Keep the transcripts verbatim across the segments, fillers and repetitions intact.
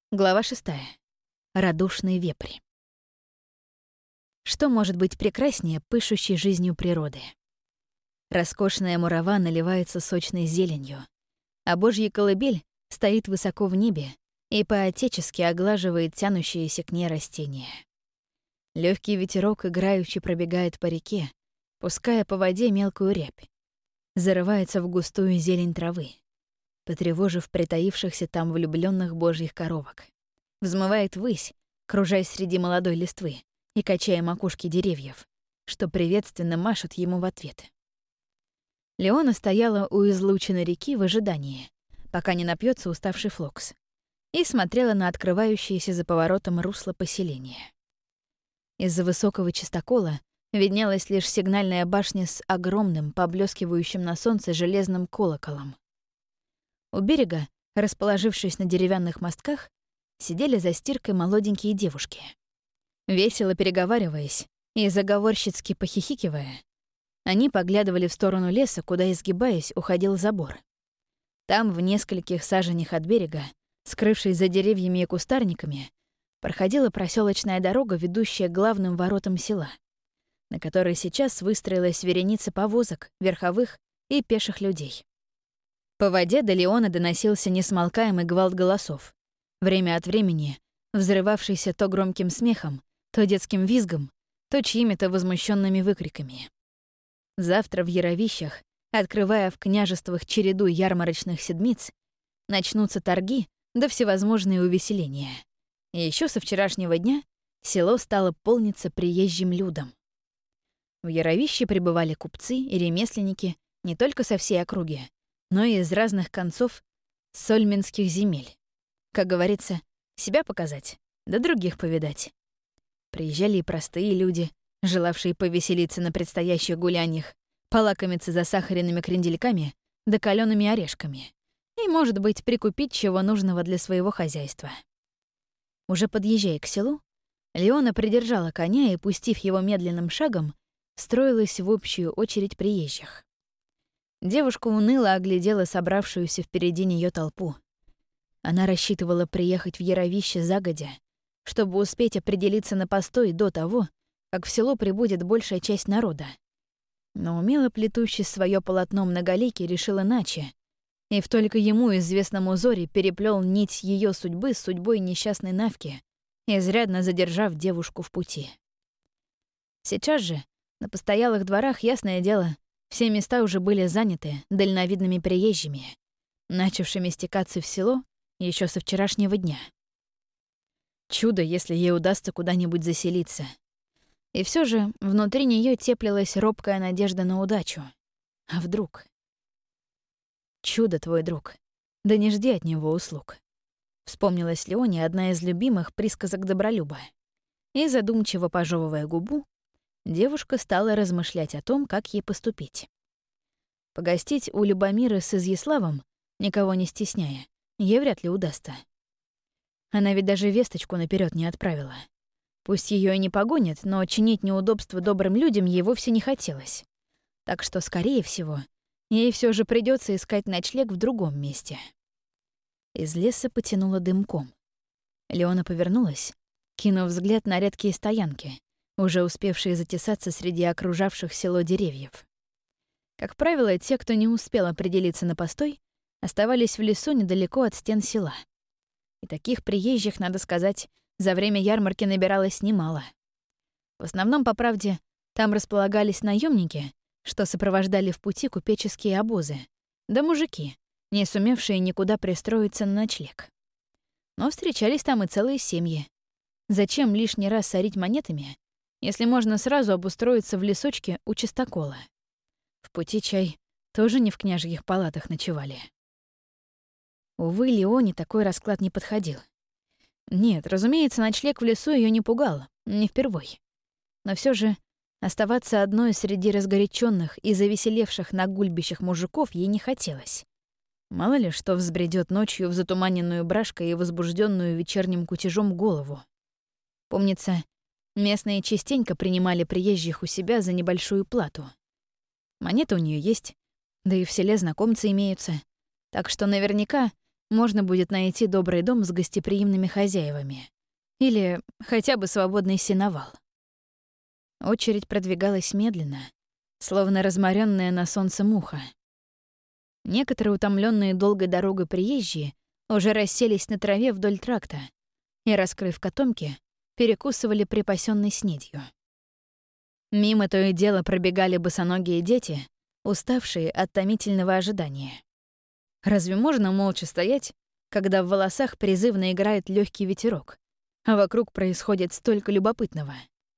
Глава шестая. Радушный вепрь. Что может быть прекраснее пышущей жизнью природы? Роскошная мурава наливается сочной зеленью, а божья колыбель стоит высоко в небе и по-отечески оглаживает тянущиеся к ней растения. Легкий ветерок играючи пробегает по реке, пуская по воде мелкую рябь, зарывается в густую зелень травы, потревожив притаившихся там влюбленных божьих коровок. Взмывает ввысь, кружась среди молодой листвы и качая макушки деревьев, что приветственно машут ему в ответ. Леона стояла у излученной реки в ожидании, пока не напьется уставший Флокс, и смотрела на открывающееся за поворотом русло поселения. Из-за высокого чистокола виднелась лишь сигнальная башня с огромным, поблескивающим на солнце железным колоколом. У берега, расположившись на деревянных мостках, сидели за стиркой молоденькие девушки. Весело переговариваясь и заговорщицки похихикивая, они поглядывали в сторону леса, куда, изгибаясь, уходил забор. Там, в нескольких саженях от берега, скрывшись за деревьями и кустарниками, проходила проселочная дорога, ведущая к главным воротам села, на которой сейчас выстроилась вереница повозок, верховых и пеших людей. По воде до Леона доносился несмолкаемый гвалт голосов, время от времени взрывавшийся то громким смехом, то детским визгом, то чьими-то возмущенными выкриками. Завтра в Яровищах, открывая в княжествах череду ярмарочных седмиц, начнутся торги да всевозможные увеселения. И еще со вчерашнего дня село стало полниться приезжим людом. В Яровище прибывали купцы и ремесленники не только со всей округи, но и из разных концов сольминских земель. Как говорится, себя показать, да других повидать. Приезжали и простые люди, желавшие повеселиться на предстоящих гуляньях, полакомиться засахаренными крендельками да калёными орешками и, может быть, прикупить чего нужного для своего хозяйства. Уже подъезжая к селу, Леона придержала коня и, пустив его медленным шагом, встроилась в общую очередь приезжих. Девушка уныло оглядела собравшуюся впереди нее толпу. Она рассчитывала приехать в Яровище загодя, чтобы успеть определиться на постой до того, как в село прибудет большая часть народа. Но умело плетущий своё полотно многоликий решил иначе, и в только ему известном узоре переплёл нить её судьбы с судьбой несчастной Навки, изрядно задержав девушку в пути. Сейчас же, на постоялых дворах, ясное дело, все места уже были заняты дальновидными приезжими, начавшими стекаться в село еще со вчерашнего дня. Чудо, если ей удастся куда-нибудь заселиться. И все же внутри нее теплилась робкая надежда на удачу. А вдруг? Чудо твой друг, да не жди от него услуг. Вспомнилась Леоне одна из любимых присказок Добролюба. И, задумчиво пожевывая губу, девушка стала размышлять о том, как ей поступить. Погостить у Любомиры с Изяславом, никого не стесняя, ей вряд ли удастся. Она ведь даже весточку наперед не отправила. Пусть ее и не погонят, но чинить неудобства добрым людям ей вовсе не хотелось. Так что, скорее всего, ей все же придется искать ночлег в другом месте. Из леса потянуло дымком. Леона повернулась, кинув взгляд на редкие стоянки, уже успевшие затесаться среди окружавших село деревьев. Как правило, те, кто не успел определиться на постой, оставались в лесу недалеко от стен села. И таких приезжих, надо сказать, за время ярмарки набиралось немало. В основном, по правде, там располагались наемники, что сопровождали в пути купеческие обозы, да мужики, не сумевшие никуда пристроиться на ночлег. Но встречались там и целые семьи. Зачем лишний раз сорить монетами, если можно сразу обустроиться в лесочке у чистокола? В пути чай тоже не в княжьих палатах ночевали. Увы, Леоне такой расклад не подходил. Нет, разумеется, ночлег в лесу ее не пугал, не впервой. Но все же оставаться одной среди разгоряченных и завеселевших на гульбищах мужиков ей не хотелось. Мало ли что взбредет ночью в затуманенную брашкой и возбужденную вечерним кутежом голову. Помнится, местные частенько принимали приезжих у себя за небольшую плату. Монеты у нее есть, да и в селе знакомцы имеются, так что наверняка можно будет найти добрый дом с гостеприимными хозяевами. Или хотя бы свободный сеновал. Очередь продвигалась медленно, словно разморенная на солнце муха. Некоторые утомленные долгой дорогой приезжие уже расселись на траве вдоль тракта и, раскрыв котомки, перекусывали припасенной снедью. Мимо то и дело пробегали босоногие дети, уставшие от томительного ожидания. Разве можно молча стоять, когда в волосах призывно играет легкий ветерок, а вокруг происходит столько любопытного?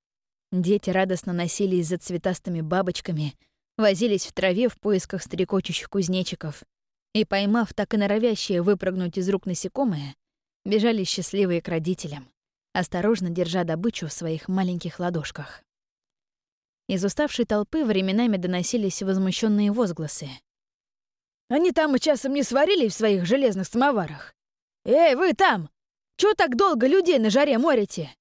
Дети радостно носились за цветастыми бабочками, возились в траве в поисках стрекочущих кузнечиков и, поймав так и норовящие выпрыгнуть из рук насекомые, бежали счастливые к родителям, осторожно держа добычу в своих маленьких ладошках. Из уставшей толпы временами доносились возмущенные возгласы. «Они там и часом не сварили в своих железных самоварах? Эй, вы там! Чё так долго людей на жаре морите?»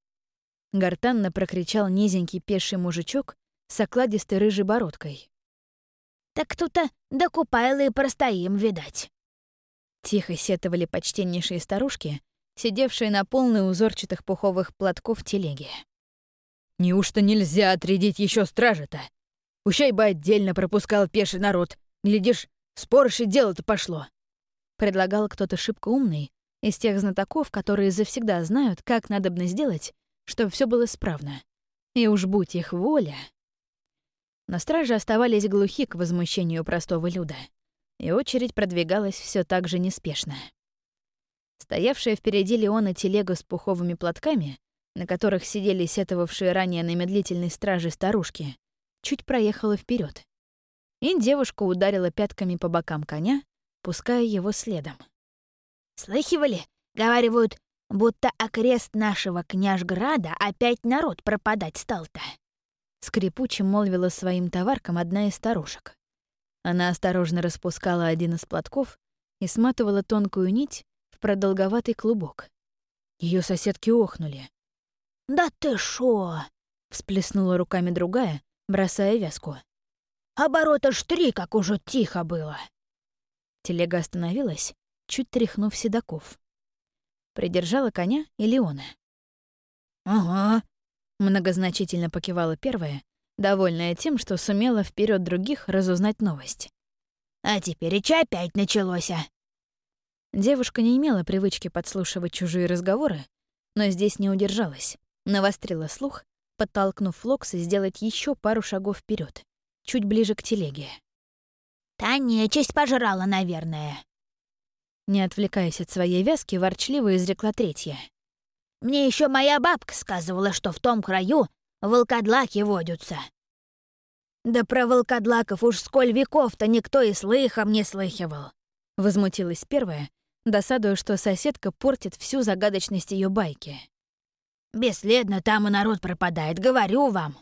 Гортанно прокричал низенький пеший мужичок с окладистой рыжей бородкой. «Так тут-то докупайлы и простоим, видать». Тихо сетовали почтеннейшие старушки, сидевшие на полной узорчатых пуховых платков телеге. «Неужто нельзя отрядить еще стражи-то? Пущай бы отдельно пропускал пеший народ. Глядишь, спорше дело-то пошло», — предлагал кто-то шибко умный из тех знатоков, которые завсегда знают, как надобно сделать, чтобы все было справно. И уж будь их воля. Но стражи оставались глухи к возмущению простого люда, и очередь продвигалась все так же неспешно. Стоявшая впереди Леона телега с пуховыми платками, на которых сидели сетовавшие ранее на медлительной страже старушки, чуть проехала вперед, и девушка ударила пятками по бокам коня, пуская его следом. «Слыхивали? Говаривают, будто окрест нашего княжграда опять народ пропадать стал-то». Скрипуче молвила своим товаркам одна из старушек. Она осторожно распускала один из платков и сматывала тонкую нить в продолговатый клубок. Ее соседки охнули. «Да ты шо!» — всплеснула руками другая, бросая вязку. «Оборота ж три, как уже тихо было!» Телега остановилась, чуть тряхнув седаков. Придержала коня и Леона. «Ага», — многозначительно покивала первая, довольная тем, что сумела вперед других разузнать новость. «А теперь и чай опять началось». Девушка не имела привычки подслушивать чужие разговоры, но здесь не удержалась, навострила слух, подтолкнув Флокса сделать еще пару шагов вперед, чуть ближе к телеге. «Та нечисть пожрала, наверное». Не отвлекаясь от своей вязки, ворчливо изрекла третья. «Мне еще моя бабка сказывала, что в том краю волкодлаки водятся». «Да про волкодлаков уж сколь веков-то никто и слыхом не слыхивал», — возмутилась первая, досадуя, что соседка портит всю загадочность ее байки. «Бесследно там и народ пропадает, говорю вам».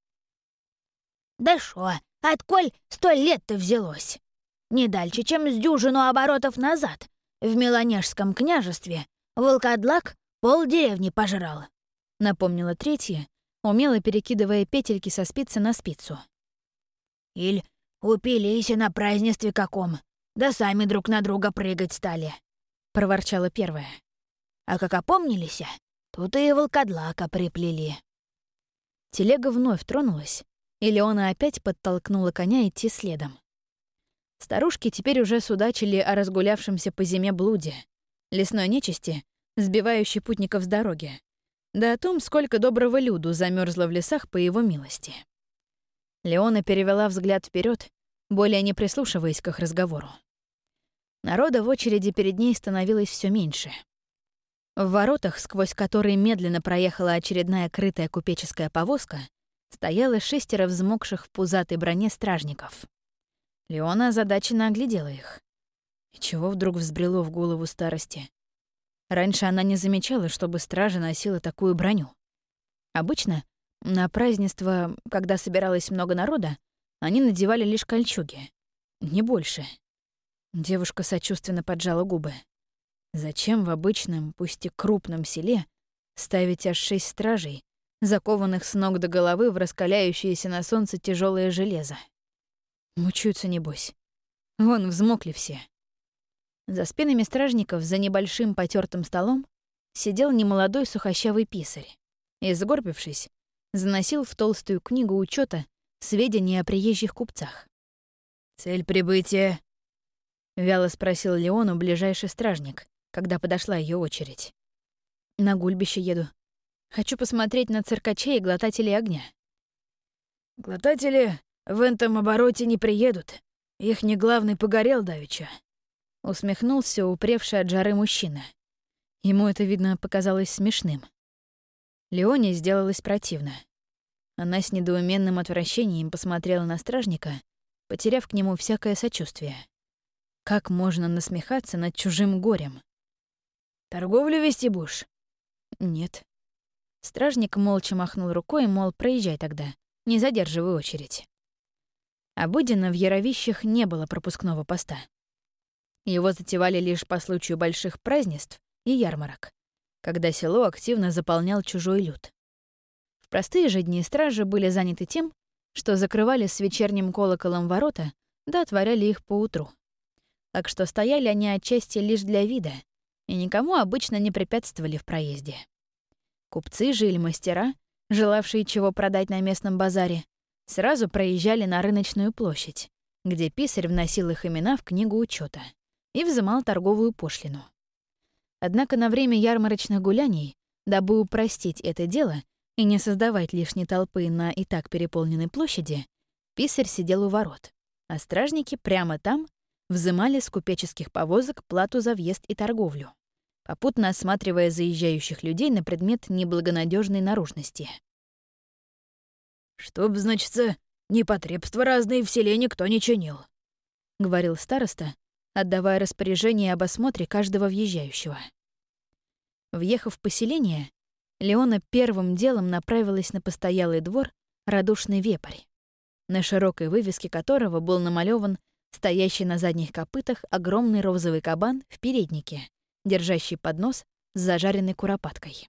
«Да шо, отколь столь лет-то взялось? Не дальше, чем с дюжину оборотов назад в Меланежском княжестве волкодлак полдеревни пожрал», — напомнила третья, умело перекидывая петельки со спицы на спицу. «Иль упились на празднестве каком, да сами друг на друга прыгать стали», — проворчала первая. «А как опомнились, тут и волкодлака приплели». Телега вновь тронулась, и Леона опять подтолкнула коня идти следом. Старушки теперь уже судачили о разгулявшемся по зиме блуде, лесной нечисти, сбивающей путников с дороги, да о том, сколько доброго люду замерзло в лесах по его милости. Леона перевела взгляд вперед, более не прислушиваясь к их разговору. Народа в очереди перед ней становилось все меньше. В воротах, сквозь которые медленно проехала очередная крытая купеческая повозка, стояло шестеро взмокших в пузатой броне стражников. Леона озадаченно оглядела их. И чего вдруг взбрело в голову старости? Раньше она не замечала, чтобы стража носила такую броню. Обычно на празднество, когда собиралось много народа, они надевали лишь кольчуги. Не больше. Девушка сочувственно поджала губы. Зачем в обычном, пусть и крупном селе ставить аж шесть стражей, закованных с ног до головы в раскаляющееся на солнце тяжелое железо? Мучаются, небось. Вон, взмокли все. За спинами стражников за небольшим потертым столом сидел немолодой сухощавый писарь и, сгорбившись, заносил в толстую книгу учета сведения о приезжих купцах. «Цель прибытия?» — вяло спросил Леону ближайший стражник, когда подошла ее очередь. «На гульбище еду. Хочу посмотреть на циркачей и глотателей огня». «Глотатели в этом обороте не приедут. Их не главный погорел давеча», — усмехнулся упревший от жары мужчина. Ему это, видно, показалось смешным. Леоне сделалось противно. Она с недоуменным отвращением посмотрела на стражника, потеряв к нему всякое сочувствие. Как можно насмехаться над чужим горем? «Торговлю вести будешь?» «Нет». Стражник молча махнул рукой, мол, проезжай тогда, не задерживай очередь. Обыденно в Яровищах не было пропускного поста. Его затевали лишь по случаю больших празднеств и ярмарок, когда село активно заполнял чужой люд. В простые же дни стражи были заняты тем, что закрывали с вечерним колоколом ворота, да отворяли их поутру. Так что стояли они отчасти лишь для вида и никому обычно не препятствовали в проезде. Купцы же или мастера, желавшие чего продать на местном базаре, сразу проезжали на рыночную площадь, где писарь вносил их имена в книгу учета и взымал торговую пошлину. Однако на время ярмарочных гуляний, дабы упростить это дело и не создавать лишней толпы на и так переполненной площади, писарь сидел у ворот, а стражники прямо там взымали с купеческих повозок плату за въезд и торговлю, попутно осматривая заезжающих людей на предмет неблагонадежной наружности. «Чтоб, значится, непотребства разные в селе никто не чинил», — говорил староста, отдавая распоряжение об осмотре каждого въезжающего. Въехав в поселение, Леона первым делом направилась на постоялый двор «Радушный вепрь», на широкой вывеске которого был намалёван стоящий на задних копытах огромный розовый кабан в переднике, держащий поднос с зажаренной куропаткой.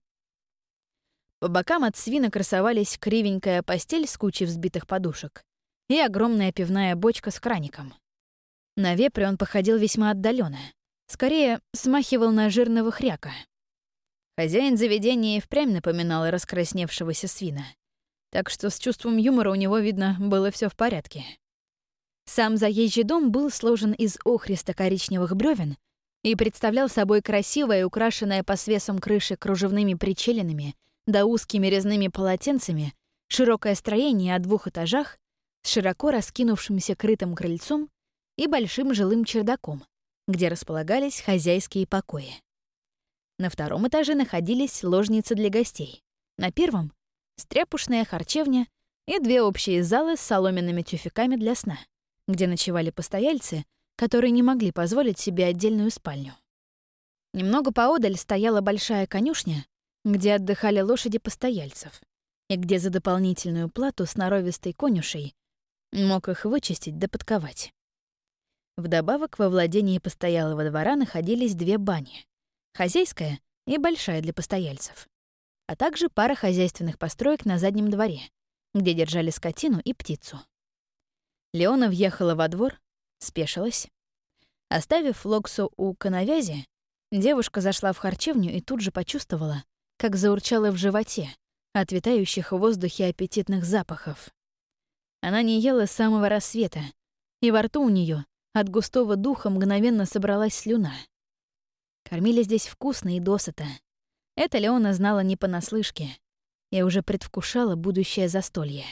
По бокам от свина красовались кривенькая постель с кучей взбитых подушек и огромная пивная бочка с краником. На вепря он походил весьма отдаленно, скорее смахивал на жирного хряка. Хозяин заведения и впрямь напоминал раскрасневшегося свина, так что с чувством юмора у него, видно, было все в порядке. Сам заезжий дом был сложен из охристо-коричневых бревен и представлял собой красивое, украшенное по свесам крыши кружевными причелинами да узкими резными полотенцами, широкое строение о двух этажах с широко раскинувшимся крытым крыльцом и большим жилым чердаком, где располагались хозяйские покои. На втором этаже находились ложницы для гостей. На первом — стряпушная харчевня и две общие залы с соломенными тюфяками для сна, где ночевали постояльцы, которые не могли позволить себе отдельную спальню. Немного поодаль стояла большая конюшня, где отдыхали лошади постояльцев, и где за дополнительную плату сноровистой конюшей мог их вычистить да подковать. Вдобавок во владении постоялого двора находились две бани — хозяйская и большая для постояльцев, а также пара хозяйственных построек на заднем дворе, где держали скотину и птицу. Леона въехала во двор, спешилась. Оставив Локсу у коновязи, девушка зашла в харчевню и тут же почувствовала, как заурчало в животе от витающих в воздухе аппетитных запахов. Она не ела с самого рассвета, и во рту у нее от густого духа мгновенно собралась слюна. Кормили здесь вкусно и досыта. Это Леона знала не понаслышке и уже предвкушала будущее застолье.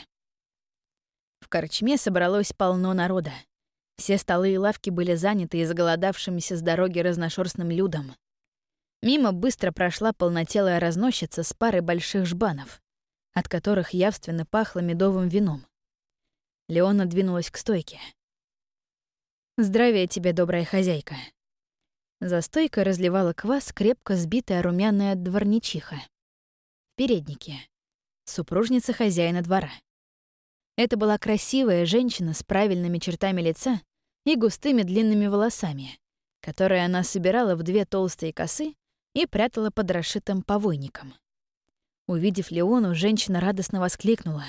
В корчме собралось полно народа. Все столы и лавки были заняты изголодавшимися с дороги разношерстным людом. Мимо быстро прошла полнотелая разносчица с парой больших жбанов, от которых явственно пахло медовым вином. Леона двинулась к стойке. «Здравия тебе, добрая хозяйка». За стойкой разливала квас крепко сбитая румяная дворничиха. В переднике. Супружница хозяина двора. Это была красивая женщина с правильными чертами лица и густыми длинными волосами, которые она собирала в две толстые косы и прятала под расшитым повойником. Увидев Леону, женщина радостно воскликнула.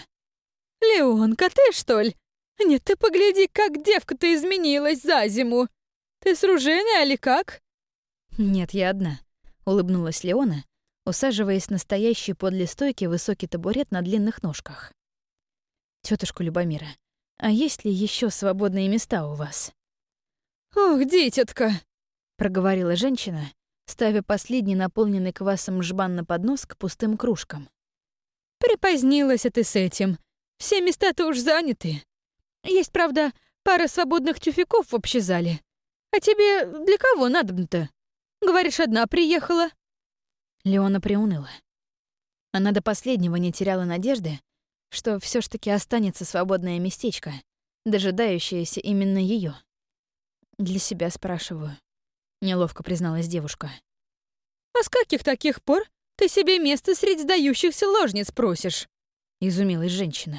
«Леонка, ты, что ли? Нет, ты погляди, как девка-то изменилась за зиму! Ты с Руженой, али как?» «Нет, я одна», — улыбнулась Леона, усаживаясь на стоящий подле стойки высокий табурет на длинных ножках. «Тётушка Любомира, а есть ли еще свободные места у вас?» «Ох, дитятка!» — проговорила женщина, ставя последний наполненный квасом жбан на поднос к пустым кружкам. «Припозднилась ты с этим. Все места-то уж заняты. Есть, правда, пара свободных тюфяков в общезале. А тебе для кого надобно-то? Говоришь, одна приехала?» Леона приуныла. Она до последнего не теряла надежды, что все ж таки останется свободное местечко, дожидающееся именно ее. «Для себя спрашиваю», — неловко призналась девушка. «А с каких таких пор ты себе место среди сдающихся ложниц просишь?» — изумилась женщина.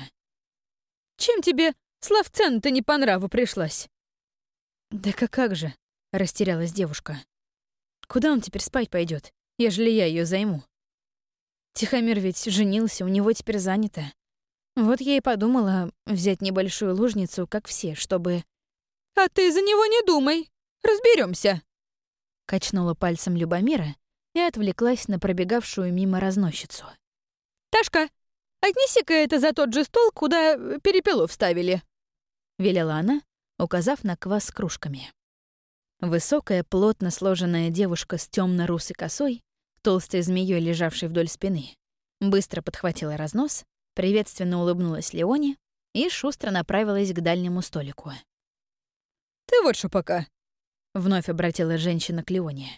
«Чем тебе Славцена-то не по нраву пришлась?» «Да как, как же», — растерялась девушка. «Куда он теперь спать пойдет, ежели я ее займу? Тихомир ведь женился, у него теперь занято. Вот я и подумала взять небольшую лужницу, как все, чтобы...» «А ты за него не думай, разберемся. Качнула пальцем Любомира и отвлеклась на пробегавшую мимо разносчицу. «Ташка, отнеси-ка это за тот же стол, куда перепелов вставили», — велела она, указав на квас с кружками. Высокая, плотно сложенная девушка с темно-русой косой, толстой змеей, лежавшей вдоль спины, быстро подхватила разнос, приветственно улыбнулась Леоне и шустро направилась к дальнему столику. «Ты вот что пока», — вновь обратила женщина к Леоне.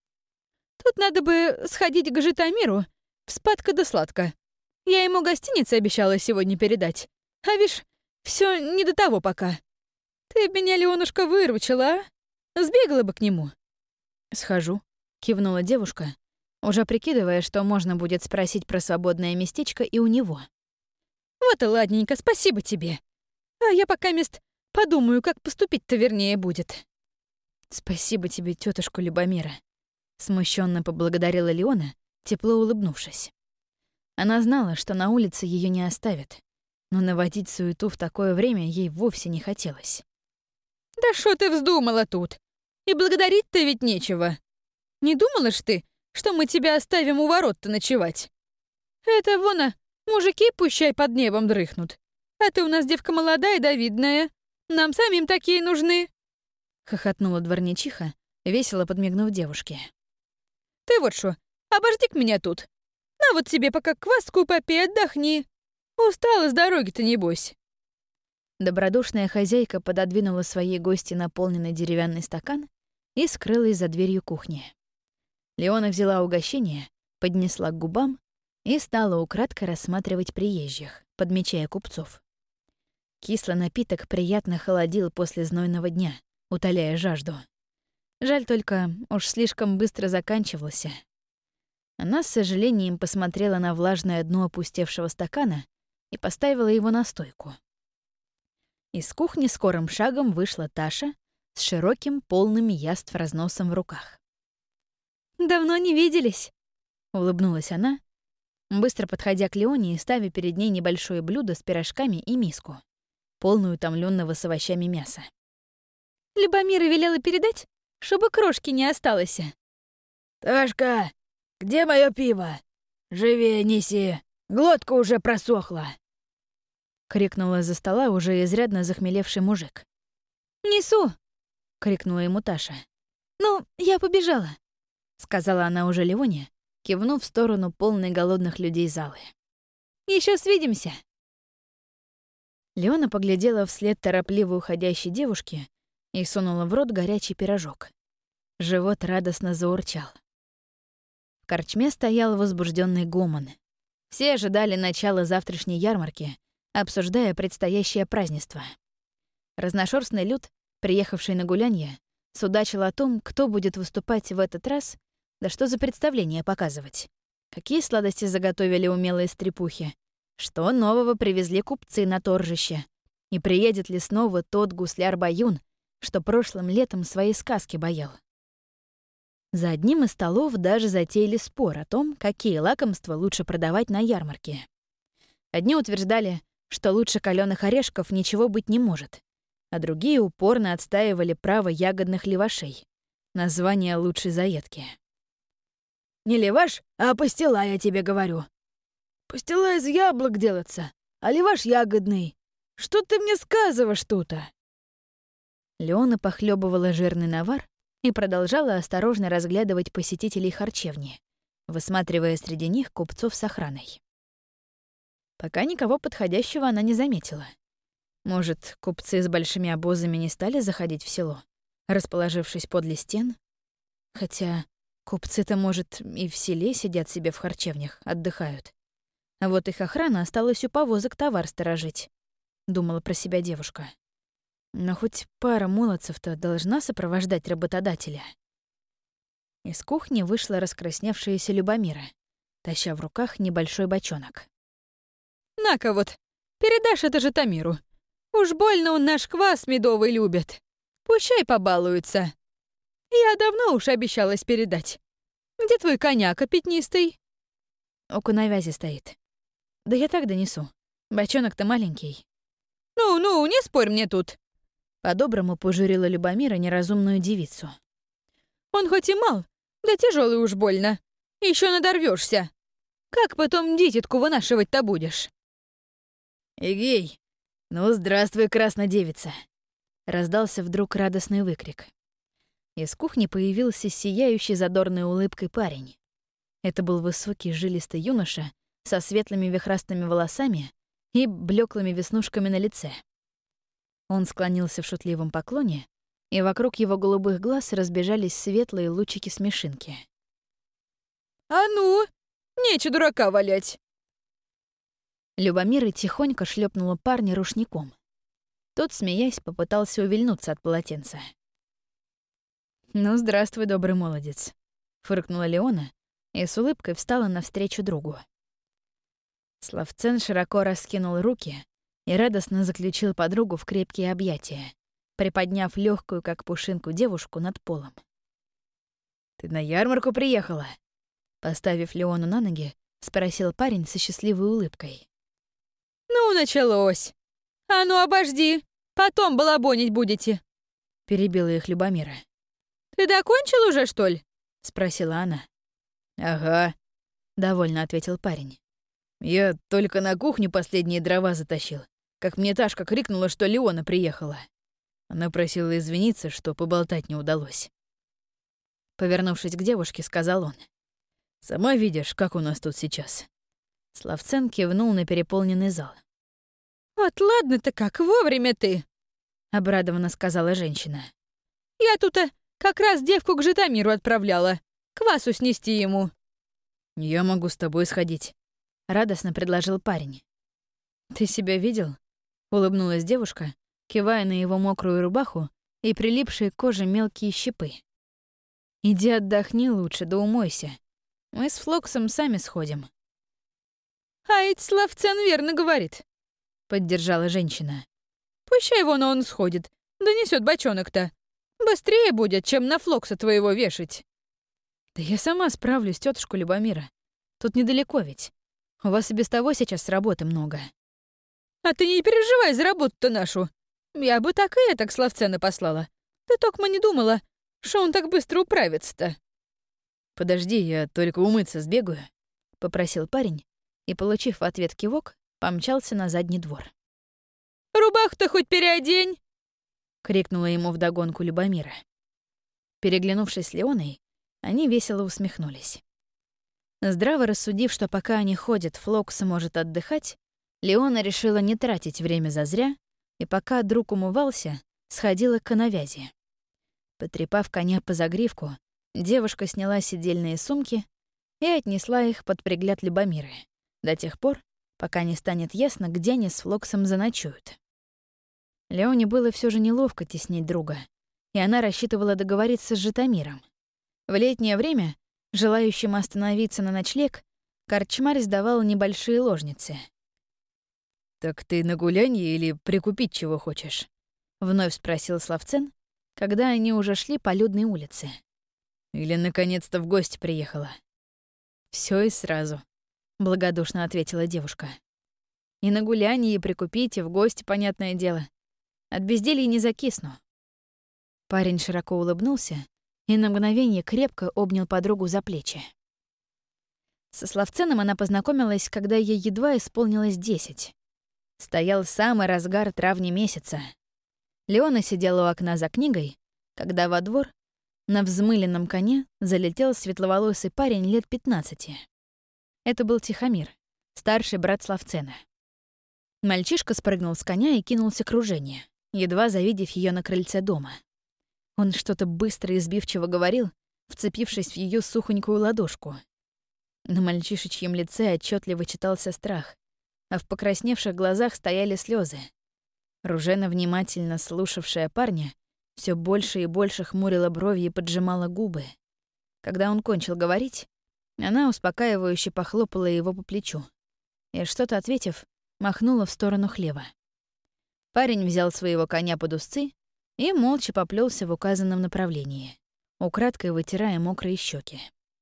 «Тут надо бы сходить к Житомиру в спадка да сладко. Я ему гостиницы обещала сегодня передать. А вишь, все не до того пока. Ты меня, Леонушка, выручила, а? Сбегала бы к нему». «Схожу», — кивнула девушка, уже прикидывая, что можно будет спросить про свободное местечко и у него. «Вот и ладненько, спасибо тебе. А я пока мест подумаю, как поступить-то вернее будет». «Спасибо тебе, тетушка Любомира», — смущенно поблагодарила Леона, тепло улыбнувшись. Она знала, что на улице ее не оставят, но наводить суету в такое время ей вовсе не хотелось. «Да что ты вздумала тут? И благодарить-то ведь нечего. Не думала ж ты, что мы тебя оставим у ворот-то ночевать? Это вон, а, мужики пущай под небом дрыхнут. А ты у нас девка молодая да видная. Нам самим такие нужны». Хохотнула дворничиха, весело подмигнув девушке. «Ты вот шо, обожди-ка меня тут. На вот тебе пока кваску попей, отдохни. Устала с дороги-то, небось». Добродушная хозяйка пододвинула своей гости наполненный деревянный стакан и скрылась за дверью кухни. Леона взяла угощение, поднесла к губам и стала украдкой рассматривать приезжих, подмечая купцов. Кислый напиток приятно холодил после знойного дня, утоляя жажду. Жаль только, уж слишком быстро заканчивался. Она с сожалением посмотрела на влажное дно опустевшего стакана и поставила его на стойку. Из кухни скорым шагом вышла Таша с широким, полным яств разносом в руках. «Давно не виделись», — улыбнулась она, быстро подходя к Леоне и ставя перед ней небольшое блюдо с пирожками и миску, полную томлённого с овощами мяса. «Любомира велела передать, чтобы крошки не осталось». «Ташка, где мое пиво? Живее неси, глотка уже просохла!» — крикнула из-за стола уже изрядно захмелевший мужик. «Несу!» — крикнула ему Таша. «Ну, я побежала», — сказала она уже Леоне, кивнув в сторону полной голодных людей залы. Еще свидимся». Леона поглядела вслед торопливо уходящей девушке и сунула в рот горячий пирожок. Живот радостно заурчал. В корчме стоял возбужденный гомон. Все ожидали начала завтрашней ярмарки, обсуждая предстоящее празднество. Разношерстный люд, приехавший на гулянье, судачил о том, кто будет выступать в этот раз, да что за представление показывать. Какие сладости заготовили умелые стрепухи, что нового привезли купцы на торжище, и приедет ли снова тот гусляр-баюн, что прошлым летом свои сказки боял. За одним из столов даже затеяли спор о том, какие лакомства лучше продавать на ярмарке. Одни утверждали, что лучше калёных орешков ничего быть не может, а другие упорно отстаивали право ягодных левашей, название лучшей заедки. «Не леваш, а пастила, я тебе говорю. Пастила из яблок делается, а леваш ягодный. Что ты мне сказываешь тут-то?» Леона похлебывала жирный навар и продолжала осторожно разглядывать посетителей харчевни, высматривая среди них купцов с охраной. Пока никого подходящего она не заметила. Может, купцы с большими обозами не стали заходить в село, расположившись подле стен? Хотя купцы-то, может, и в селе сидят себе в харчевнях, отдыхают. А вот их охрана осталась у повозок товар сторожить, думала про себя девушка. Но хоть пара молодцев-то должна сопровождать работодателя. Из кухни вышла раскрасневшаяся Любомира, таща в руках небольшой бочонок. «На-ка вот, передашь это же Тамиру. Уж больно он наш квас медовый любит. Пущай побалуется. Я давно уж обещалась передать. Где твой коняка пятнистый?» У коновязи стоит. Да я так донесу. Бочонок-то маленький. «Ну-ну, не спорь мне тут!» По-доброму пожурила Любомира неразумную девицу. «Он хоть и мал, да тяжелый уж больно. Еще надорвешься. Как потом дитятку вынашивать-то будешь?» «Эгей! Ну, здравствуй, краснодевица!» Раздался вдруг радостный выкрик. Из кухни появился сияющий задорной улыбкой парень. Это был высокий жилистый юноша со светлыми вихрастыми волосами и блеклыми веснушками на лице. Он склонился в шутливом поклоне, и вокруг его голубых глаз разбежались светлые лучики смешинки. «А ну, нече дурака валять!» Любомира тихонько шлепнула парня рушником. Тот, смеясь, попытался увильнуться от полотенца. «Ну, здравствуй, добрый молодец», — фыркнула Леона и с улыбкой встала навстречу другу. Славцен широко раскинул руки и радостно заключил подругу в крепкие объятия, приподняв легкую, как пушинку, девушку над полом. «Ты на ярмарку приехала?» Поставив Леону на ноги, спросил парень со счастливой улыбкой. «Ну, началось! А ну, обожди! Потом балабонить будете!» Перебила их Любомира. «Ты докончил уже, что ли?» — спросила она. «Ага», — довольно ответил парень. «Я только на кухню последние дрова затащил, как мне Ташка крикнула, что Леона приехала. Она просила извиниться, что поболтать не удалось». Повернувшись к девушке, сказал он. «Сама видишь, как у нас тут сейчас». Славцен кивнул на переполненный зал. «Вот ладно-то как, вовремя ты!» — обрадованно сказала женщина. «Я тут-то как раз девку к Житомиру отправляла. Квасу снести ему». «Я могу с тобой сходить», — радостно предложил парень. «Ты себя видел?» — улыбнулась девушка, кивая на его мокрую рубаху и прилипшие к коже мелкие щепы. «Иди отдохни лучше, да умойся. Мы с Флоксом сами сходим». «А ведь Славцен верно говорит», — поддержала женщина. «Пущай вон он сходит, донесет бочонок-то. Быстрее будет, чем на Флокса твоего вешать». «Да я сама справлюсь, тетушка Любомира. Тут недалеко ведь. У вас и без того сейчас работы много». «А ты не переживай за работу-то нашу. Я бы так и это к Славцену послала. Ты токмо не думала, что он так быстро управится-то». «Подожди, я только умыться сбегаю», — попросил парень, и, получив в ответ кивок, помчался на задний двор. «Рубаху-то хоть переодень!» — крикнула ему вдогонку Любомира. Переглянувшись с Леоной, они весело усмехнулись. Здраво рассудив, что пока они ходят, Флокс может отдыхать, Леона решила не тратить время зазря, и пока друг умывался, сходила к коновязи. Потрепав коня по загривку, девушка сняла сидельные сумки и отнесла их под пригляд Любомиры до тех пор, пока не станет ясно, где они с Флоксом заночуют. Леоне было все же неловко теснить друга, и она рассчитывала договориться с Житомиром. В летнее время желающим остановиться на ночлег корчмарь сдавал небольшие ложницы. «Так ты на гулянье или прикупить чего хочешь?» — вновь спросил Славцен, когда они уже шли по людной улице. «Или наконец-то в гости приехала?» Все и сразу», — благодушно ответила девушка. «И на гулянье, и прикупить, и в гости, понятное дело. От безделья не закисну». Парень широко улыбнулся и на мгновение крепко обнял подругу за плечи. Со Славценом она познакомилась, когда ей едва исполнилось десять. Стоял самый разгар травня месяца. Леона сидела у окна за книгой, когда во двор на взмыленном коне залетел светловолосый парень лет пятнадцати. Это был Тихомир, старший брат Славцена. Мальчишка спрыгнул с коня и кинулся к Ружене, едва завидев ее на крыльце дома. Он что-то быстро и сбивчиво говорил, вцепившись в ее сухонькую ладошку. На мальчишечьем лице отчетливо читался страх, а в покрасневших глазах стояли слезы. Ружена, внимательно слушавшая парня, все больше и больше хмурила брови и поджимала губы. Когда он кончил говорить, она успокаивающе похлопала его по плечу и, что-то ответив, махнула в сторону хлева. Парень взял своего коня под узцы и молча поплелся в указанном направлении, украдкой вытирая мокрые щеки.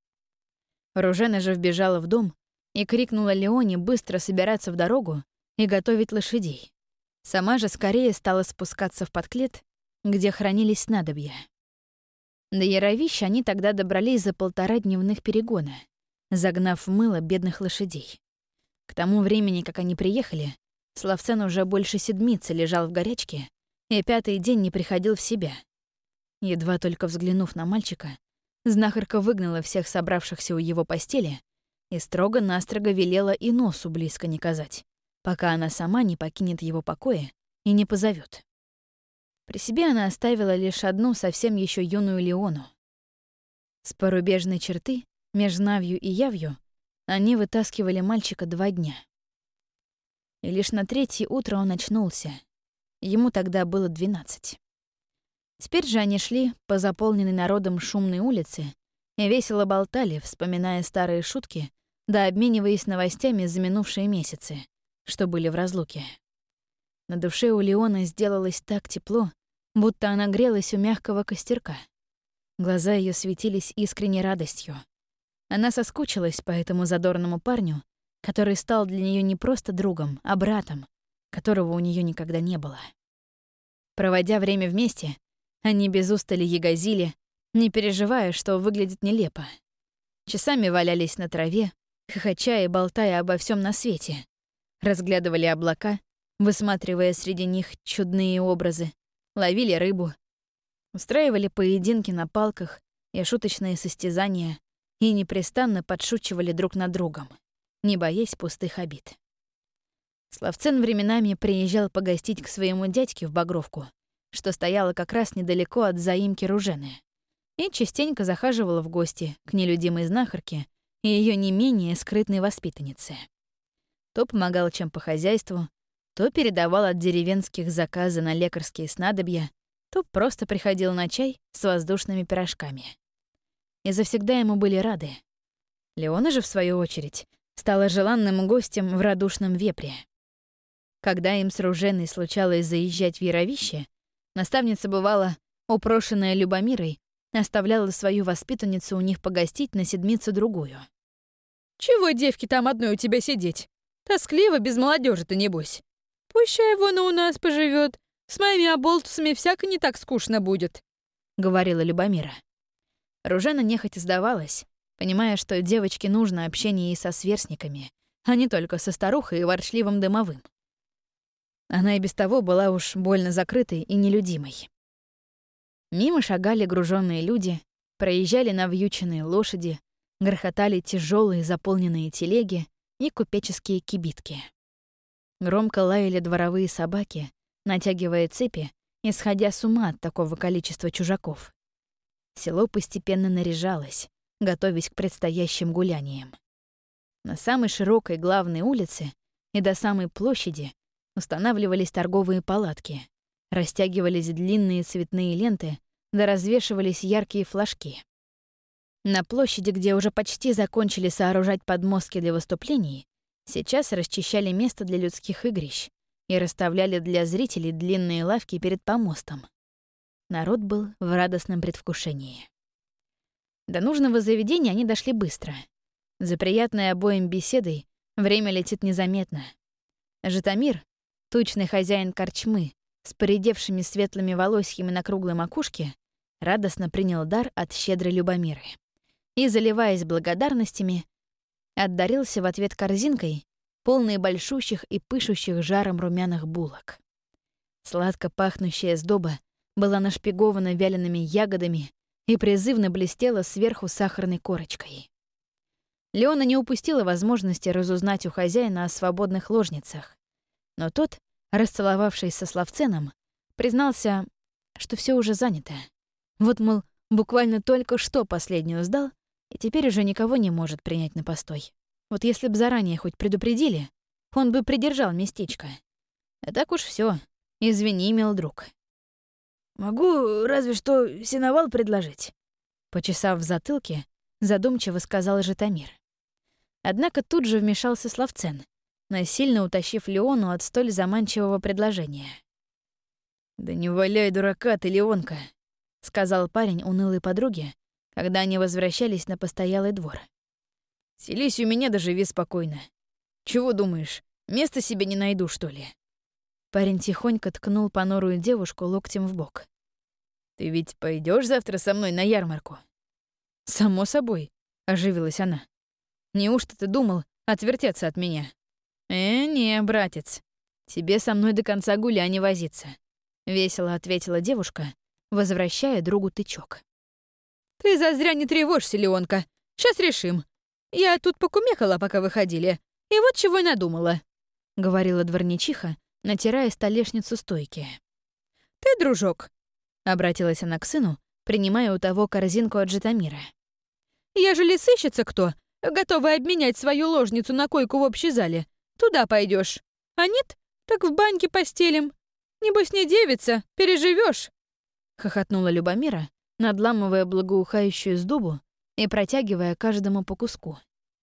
Ружена же вбежала в дом и крикнула Леоне быстро собираться в дорогу и готовить лошадей. Сама же скорее стала спускаться в подклет, где хранились снадобья. До Яровища они тогда добрались за полтора дневных перегона, загнав в мыло бедных лошадей. К тому времени, как они приехали, Славцен уже больше седмицы лежал в горячке и пятый день не приходил в себя. Едва только взглянув на мальчика, знахарка выгнала всех собравшихся у его постели и строго-настрого велела и носу близко не казать, пока она сама не покинет его покоя и не позовет. При себе она оставила лишь одну совсем еще юную Леону. С порубежной черты, между Навью и Явью, они вытаскивали мальчика два дня. И лишь на третье утро он очнулся. Ему тогда было двенадцать. Теперь же они шли по заполненной народом шумной улице и весело болтали, вспоминая старые шутки, да обмениваясь новостями за минувшие месяцы, что были в разлуке. На душе у Леоны сделалось так тепло, будто она грелась у мягкого костерка. Глаза ее светились искренней радостью. Она соскучилась по этому задорному парню, который стал для нее не просто другом, а братом, которого у нее никогда не было. Проводя время вместе, они без устали ягозили, не переживая, что выглядит нелепо. Часами валялись на траве, хохоча и болтая обо всем на свете. Разглядывали облака, высматривая среди них чудные образы, ловили рыбу, устраивали поединки на палках и шуточные состязания и непрестанно подшучивали друг над другом, не боясь пустых обид. Славцен временами приезжал погостить к своему дядьке в Багровку, что стояла как раз недалеко от заимки Ружены, и частенько захаживала в гости к нелюдимой знахарке и ее не менее скрытной воспитаннице. То помогал чем по хозяйству, то передавал от деревенских заказы на лекарские снадобья, то просто приходил на чай с воздушными пирожками. И завсегда ему были рады. Леона же, в свою очередь, стала желанным гостем в радушном вепре. Когда им с Руженой случалось заезжать в Яровище, наставница бывала, упрошенная Любомирой, оставляла свою воспитанницу у них погостить на седмицу-другую. «Чего, девки, там одной у тебя сидеть? Тоскливо без молодежи-то, небось. Пущай вон у нас поживет. С моими оболтусами всяко не так скучно будет», — говорила Любомира. Ружена нехотя сдавалась, понимая, что девочке нужно общение и со сверстниками, а не только со старухой и ворчливым домовым. Она и без того была уж больно закрытой и нелюдимой. Мимо шагали груженные люди, проезжали навьюченные лошади, грохотали тяжелые заполненные телеги и купеческие кибитки. Громко лаяли дворовые собаки, натягивая цепи и сходя с ума от такого количества чужаков. Село постепенно наряжалось, готовясь к предстоящим гуляниям. На самой широкой главной улице и до самой площади устанавливались торговые палатки, растягивались длинные цветные ленты, да развешивались яркие флажки. На площади, где уже почти закончили сооружать подмостки для выступлений, сейчас расчищали место для людских игрищ и расставляли для зрителей длинные лавки перед помостом. Народ был в радостном предвкушении. До нужного заведения они дошли быстро. За приятной обоим беседой время летит незаметно. Житомир, тучный хозяин корчмы, с поредевшими светлыми волосьями на круглой макушке, радостно принял дар от щедрой Любомиры и, заливаясь благодарностями, отдарился в ответ корзинкой, полной большущих и пышущих жаром румяных булок. Сладко пахнущая сдоба была нашпигована вялеными ягодами и призывно блестела сверху сахарной корочкой. Леона не упустила возможности разузнать у хозяина о свободных ложницах, но тот, расцеловавшись со Славценом, признался, что все уже занято. Вот, мол, буквально только что последнюю сдал, и теперь уже никого не может принять на постой. Вот если б заранее хоть предупредили, он бы придержал местечко. А так уж все. Извини, мил друг. «Могу разве что сеновал предложить», — почесав в затылке, задумчиво сказал Житомир. Однако тут же вмешался Славцен, насильно утащив Леону от столь заманчивого предложения. «Да не валяй дурака ты, Леонка», — сказал парень унылой подруге, когда они возвращались на постоялый двор. «Селись у меня да живи спокойно. Чего думаешь, места себе не найду, что ли?» Парень тихонько ткнул понурую девушку локтем в бок. «Ты ведь пойдешь завтра со мной на ярмарку?» «Само собой», — оживилась она. «Неужто ты думал отвертеться от меня?» «Э, не, братец, тебе со мной до конца гуляния возиться», — весело ответила девушка, возвращая другу тычок. «Ты зазря не тревожься, Леонка. Сейчас решим. Я тут покумекала, пока выходили, и вот чего и надумала», — говорила дворничиха, натирая столешницу стойки. «Ты, дружок», — обратилась она к сыну, принимая у того корзинку от Житомира. «Ежели сыщется кто, готовый обменять свою ложницу на койку в общей зале, туда пойдешь. А нет, так в баньке постелим. Небось не девица, переживешь. Хохотнула Любомира, надламывая благоухающую сдобу и протягивая каждому по куску.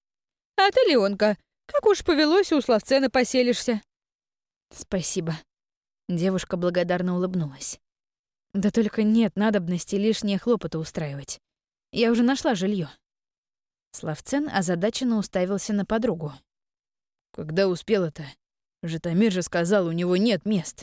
«А ты, Леонка, как уж повелось, у Славцена поселишься». «Спасибо». Девушка благодарно улыбнулась. «Да только нет надобности лишние хлопоты устраивать. Я уже нашла жилье. Славцен озадаченно уставился на подругу. «Когда успела-то? Житомир же сказал, у него нет мест».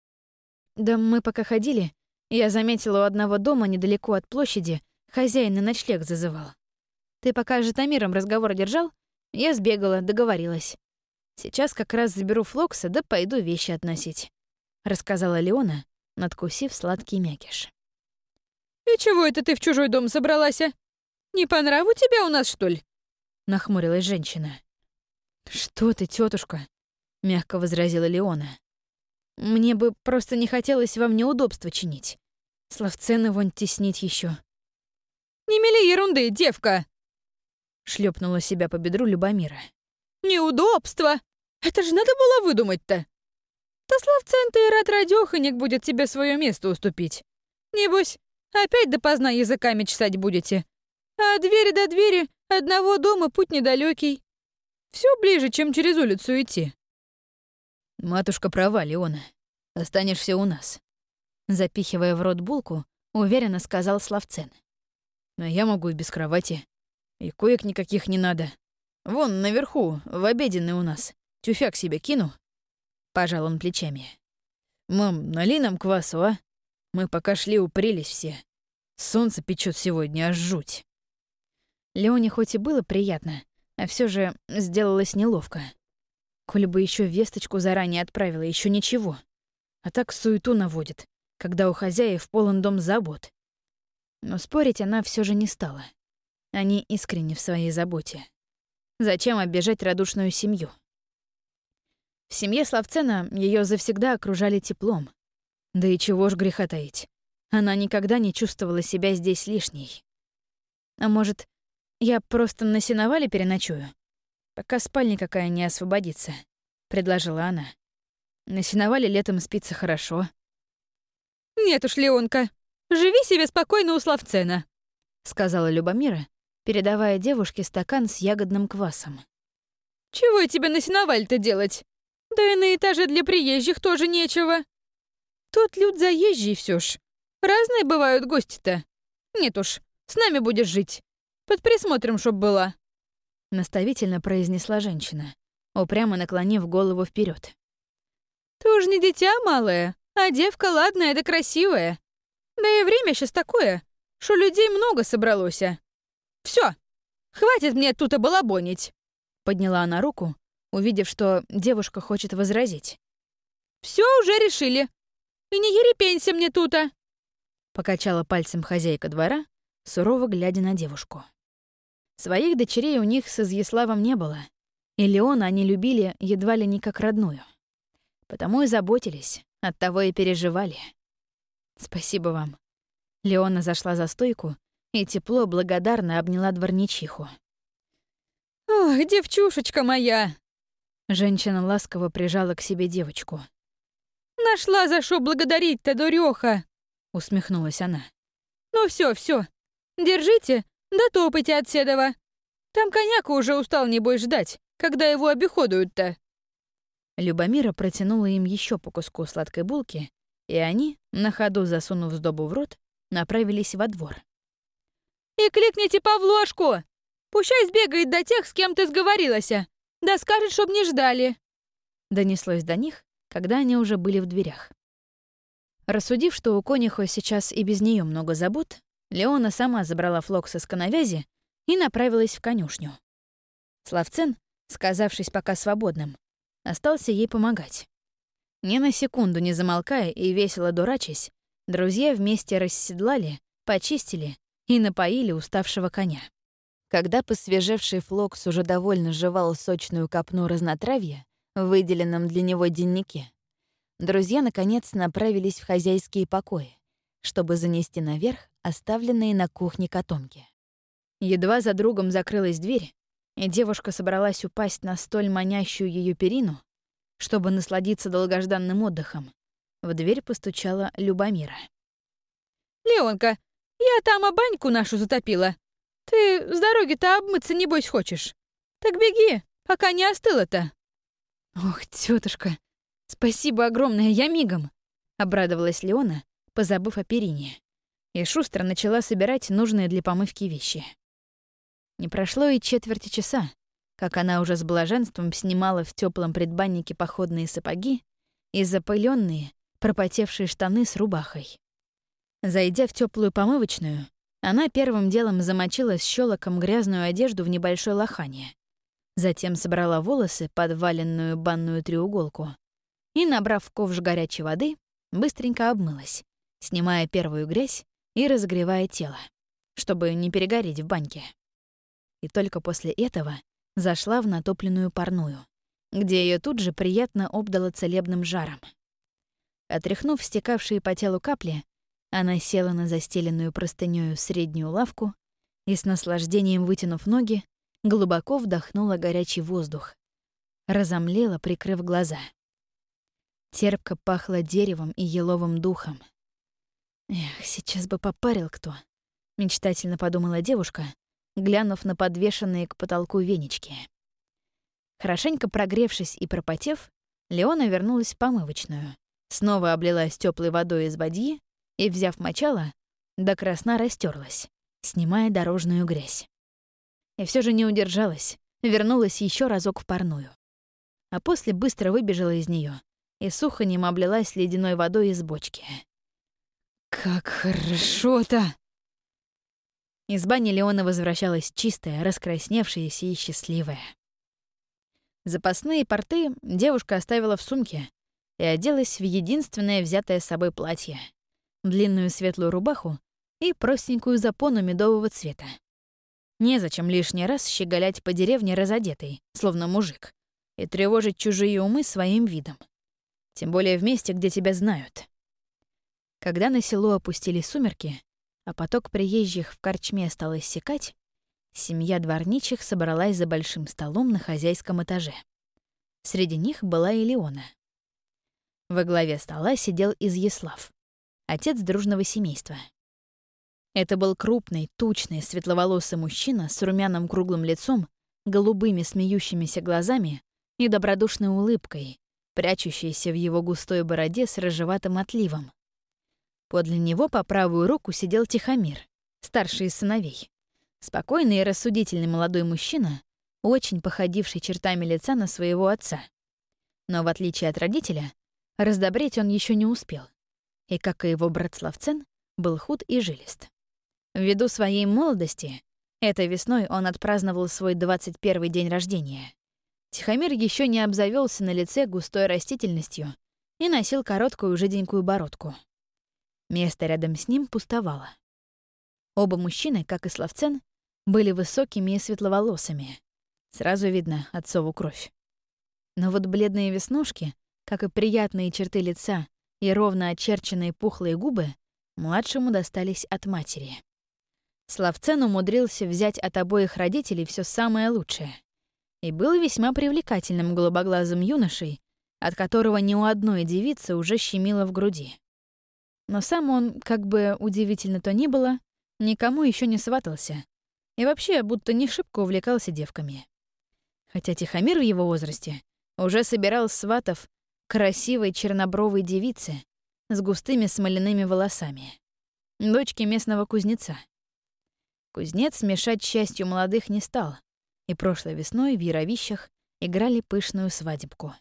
«Да мы пока ходили, я заметила у одного дома недалеко от площади хозяин на ночлег зазывал. Ты пока с Житомиром разговор держал, я сбегала, договорилась. Сейчас как раз заберу Флокса, да пойду вещи относить», — рассказала Леона, надкусив сладкий мякиш. «И чего это ты в чужой дом собралась? Не по нраву тебя у нас, что ли?» — нахмурилась женщина. «Что ты, тетушка? Мягко возразила Леона. «Мне бы просто не хотелось вам неудобства чинить. Славцена вон теснить еще. «Не мели ерунды, девка!» — шлепнула себя по бедру Любомира. «Неудобства! Это же надо было выдумать-то! Да Славцен-то и рад радёхонек будет тебе свое место уступить. Небось, опять допоздна языками чесать будете. А от двери до двери одного дома путь недалекий. Все ближе, чем через улицу идти». «Матушка права, Леона. Останешься у нас», — запихивая в рот булку, уверенно сказал Славцен. «Но я могу и без кровати. И коек никаких не надо. Вон наверху, в обеденной у нас. Тюфяк себе кину». Пожал он плечами. «Мам, налей нам квасу, а? Мы пока шли, упрелись все. Солнце печет сегодня, аж жуть». Леоне хоть и было приятно, а все же сделалось неловко. Коль бы еще весточку заранее отправила, еще ничего. А так суету наводит, когда у хозяев полон дом забот. Но спорить она все же не стала. Они искренни в своей заботе. Зачем обижать радушную семью? В семье Славцена ее завсегда окружали теплом. Да и чего ж греха таить. Она никогда не чувствовала себя здесь лишней. А может, я просто на сеновале переночую? Пока спальня какая не освободится, — предложила она. На сеновале летом спится хорошо. «Нет уж, Леонка, живи себе спокойно у Славцена», — сказала Любомира, передавая девушке стакан с ягодным квасом. «Чего тебе на сеновале-то делать? Да и на этаже для приезжих тоже нечего. Тут люд заезжий все ж. Разные бывают гости-то. Нет уж, с нами будешь жить. Под присмотром, чтоб была», — наставительно произнесла женщина, упрямо наклонив голову вперед. «Ты уж не дитя малое, А девка ладная да красивая. Да и время сейчас такое, что людей много собралось. Все, хватит мне тут обалабонить. Подняла она руку, увидев, что девушка хочет возразить. Все уже решили. И не ерепенься мне тута. Покачала пальцем хозяйка двора, сурово глядя на девушку. Своих дочерей у них с Изяславом не было, и Леона они любили едва ли не как родную. Потому и заботились, оттого и переживали. «Спасибо вам». Леона зашла за стойку и тепло, благодарно обняла дворничиху. «Ох, девчушечка моя!» Женщина ласково прижала к себе девочку. «Нашла за что благодарить-то, дуреха!» — усмехнулась она. «Ну все, все, держите, да топайте от седова. Там коняка уже устал, небось, ждать, когда его обиходуют-то». Любомира протянула им еще по куску сладкой булки, и они, на ходу засунув сдобу в рот, направились во двор. «И кликните Павлошку! Пущай сбегает до тех, с кем ты сговорилась, да скажет, чтоб не ждали!» Донеслось до них, когда они уже были в дверях. Рассудив, что у конюха сейчас и без нее много забот, Леона сама забрала Флокса с коновязи и направилась в конюшню. Славцен, сказавшись пока свободным, остался ей помогать. Ни на секунду не замолкая и весело дурачась, друзья вместе расседлали, почистили и напоили уставшего коня. Когда посвежевший Флокс уже довольно жевал сочную копну разнотравья в выделенном для него деннике, друзья, наконец, направились в хозяйские покои, чтобы занести наверх оставленные на кухне котомки. Едва за другом закрылась дверь, и девушка собралась упасть на столь манящую ее перину, чтобы насладиться долгожданным отдыхом. В дверь постучала Любомира. «Леонка, я там баньку нашу затопила. Ты с дороги-то обмыться, небось, хочешь? Так беги, пока не остыло-то». «Ох, тетушка, спасибо огромное, я мигом!» — обрадовалась Леона, позабыв о перине, и шустро начала собирать нужные для помывки вещи. Не прошло и четверти часа, как она уже с блаженством снимала в теплом предбаннике походные сапоги и запыленные, пропотевшие штаны с рубахой. Зайдя в теплую помывочную, она первым делом замочила с щелоком грязную одежду в небольшой лохане. Затем собрала волосы под валенную банную треуголку и, набрав ковш горячей воды, быстренько обмылась, снимая первую грязь и разогревая тело, чтобы не перегореть в баньке. И только после этого зашла в натопленную парную, где ее тут же приятно обдало целебным жаром. Отряхнув стекавшие по телу капли, она села на застеленную простынёю среднюю лавку и, с наслаждением вытянув ноги, глубоко вдохнула горячий воздух. Разомлела, прикрыв глаза. Терпко пахло деревом и еловым духом. «Эх, сейчас бы попарил кто», — мечтательно подумала девушка, глянув на подвешенные к потолку венички. Хорошенько прогревшись и пропотев, Леона вернулась в помывочную, снова облилась теплой водой из бадьи и, взяв мочало, до красна растерлась, снимая дорожную грязь. И все же не удержалась, вернулась еще разок в парную. А после быстро выбежала из нее и сухонем облилась ледяной водой из бочки. «Как хорошо-то!» Из бани Леона возвращалась чистая, раскрасневшаяся и счастливая. Запасные порты девушка оставила в сумке и оделась в единственное взятое с собой платье — длинную светлую рубаху и простенькую запону медового цвета. Незачем лишний раз щеголять по деревне разодетой, словно мужик, и тревожить чужие умы своим видом. Тем более в месте, где тебя знают. Когда на село опустились сумерки, а поток приезжих в корчме стал иссякать, семья дворничих собралась за большим столом на хозяйском этаже. Среди них была и Леона. Во главе стола сидел Изяслав, отец дружного семейства. Это был крупный, тучный, светловолосый мужчина с румяным круглым лицом, голубыми смеющимися глазами и добродушной улыбкой, прячущейся в его густой бороде с рыжеватым отливом. Подле него по правую руку сидел Тихомир, старший из сыновей. Спокойный и рассудительный молодой мужчина, очень походивший чертами лица на своего отца. Но в отличие от родителя, Раздобреть он еще не успел. И, как и его брат Славцен, был худ и жилист. Ввиду своей молодости, этой весной он отпраздновал свой двадцать первый день рождения. Тихомир еще не обзавелся на лице густой растительностью и носил короткую жиденькую бородку. Место рядом с ним пустовало. Оба мужчины, как и Славцен, были высокими и светловолосыми. Сразу видно отцову кровь. Но вот бледные веснушки, как и приятные черты лица и ровно очерченные пухлые губы, младшему достались от матери. Славцен умудрился взять от обоих родителей все самое лучшее и был весьма привлекательным голубоглазым юношей, от которого ни у одной девицы уже щемило в груди. Но сам он, как бы удивительно то ни было, никому еще не сватался и вообще будто не шибко увлекался девками. Хотя Тихомир в его возрасте уже собирал сватов красивой чернобровой девице с густыми смоляными волосами, дочке местного кузнеца. Кузнец мешать счастью молодых не стал, и прошлой весной в Яровищах играли пышную свадебку.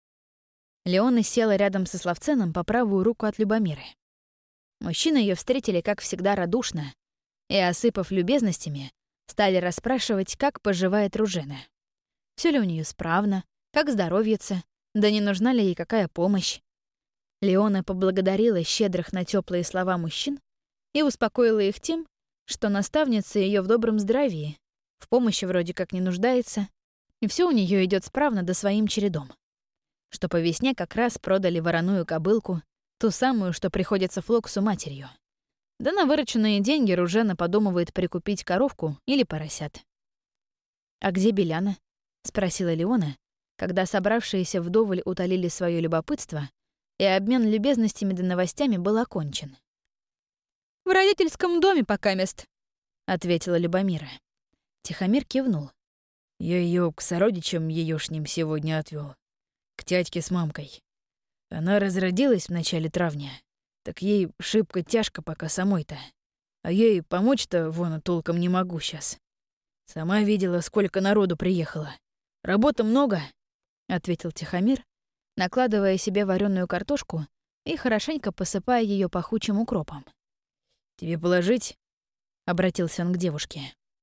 Леона села рядом со Славценом по правую руку от Любомиры. Мужчины ее встретили, как всегда, радушно, и, осыпав любезностями, стали расспрашивать, как поживает Ружена. Все ли у нее справно, как здоровьется, да не нужна ли ей какая помощь. Леона поблагодарила щедрых на теплые слова мужчин и успокоила их тем, что наставница ее в добром здравии, в помощи вроде как не нуждается, и все у нее идет справно да своим чередом. Что по весне как раз продали вороную кобылку, ту самую, что приходится Флоксу матерью. Да на вырученные деньги Ружена подумывает прикупить коровку или поросят. «А где Беляна?» — спросила Леона, когда собравшиеся вдоволь утолили свое любопытство, и обмен любезностями да новостями был окончен. «В родительском доме пока мест», — ответила Любомира. Тихомир кивнул. «Я ее к сородичам еёшним сегодня отвёл, к тятьке с мамкой. Она разродилась в начале травня, так ей шибко тяжко пока самой-то. А ей помочь-то вон толком не могу сейчас. Сама видела, сколько народу приехало. Работы много», — ответил Тихомир, накладывая себе вареную картошку и хорошенько посыпая ее пахучим укропом. «Тебе положить?» — обратился он к девушке.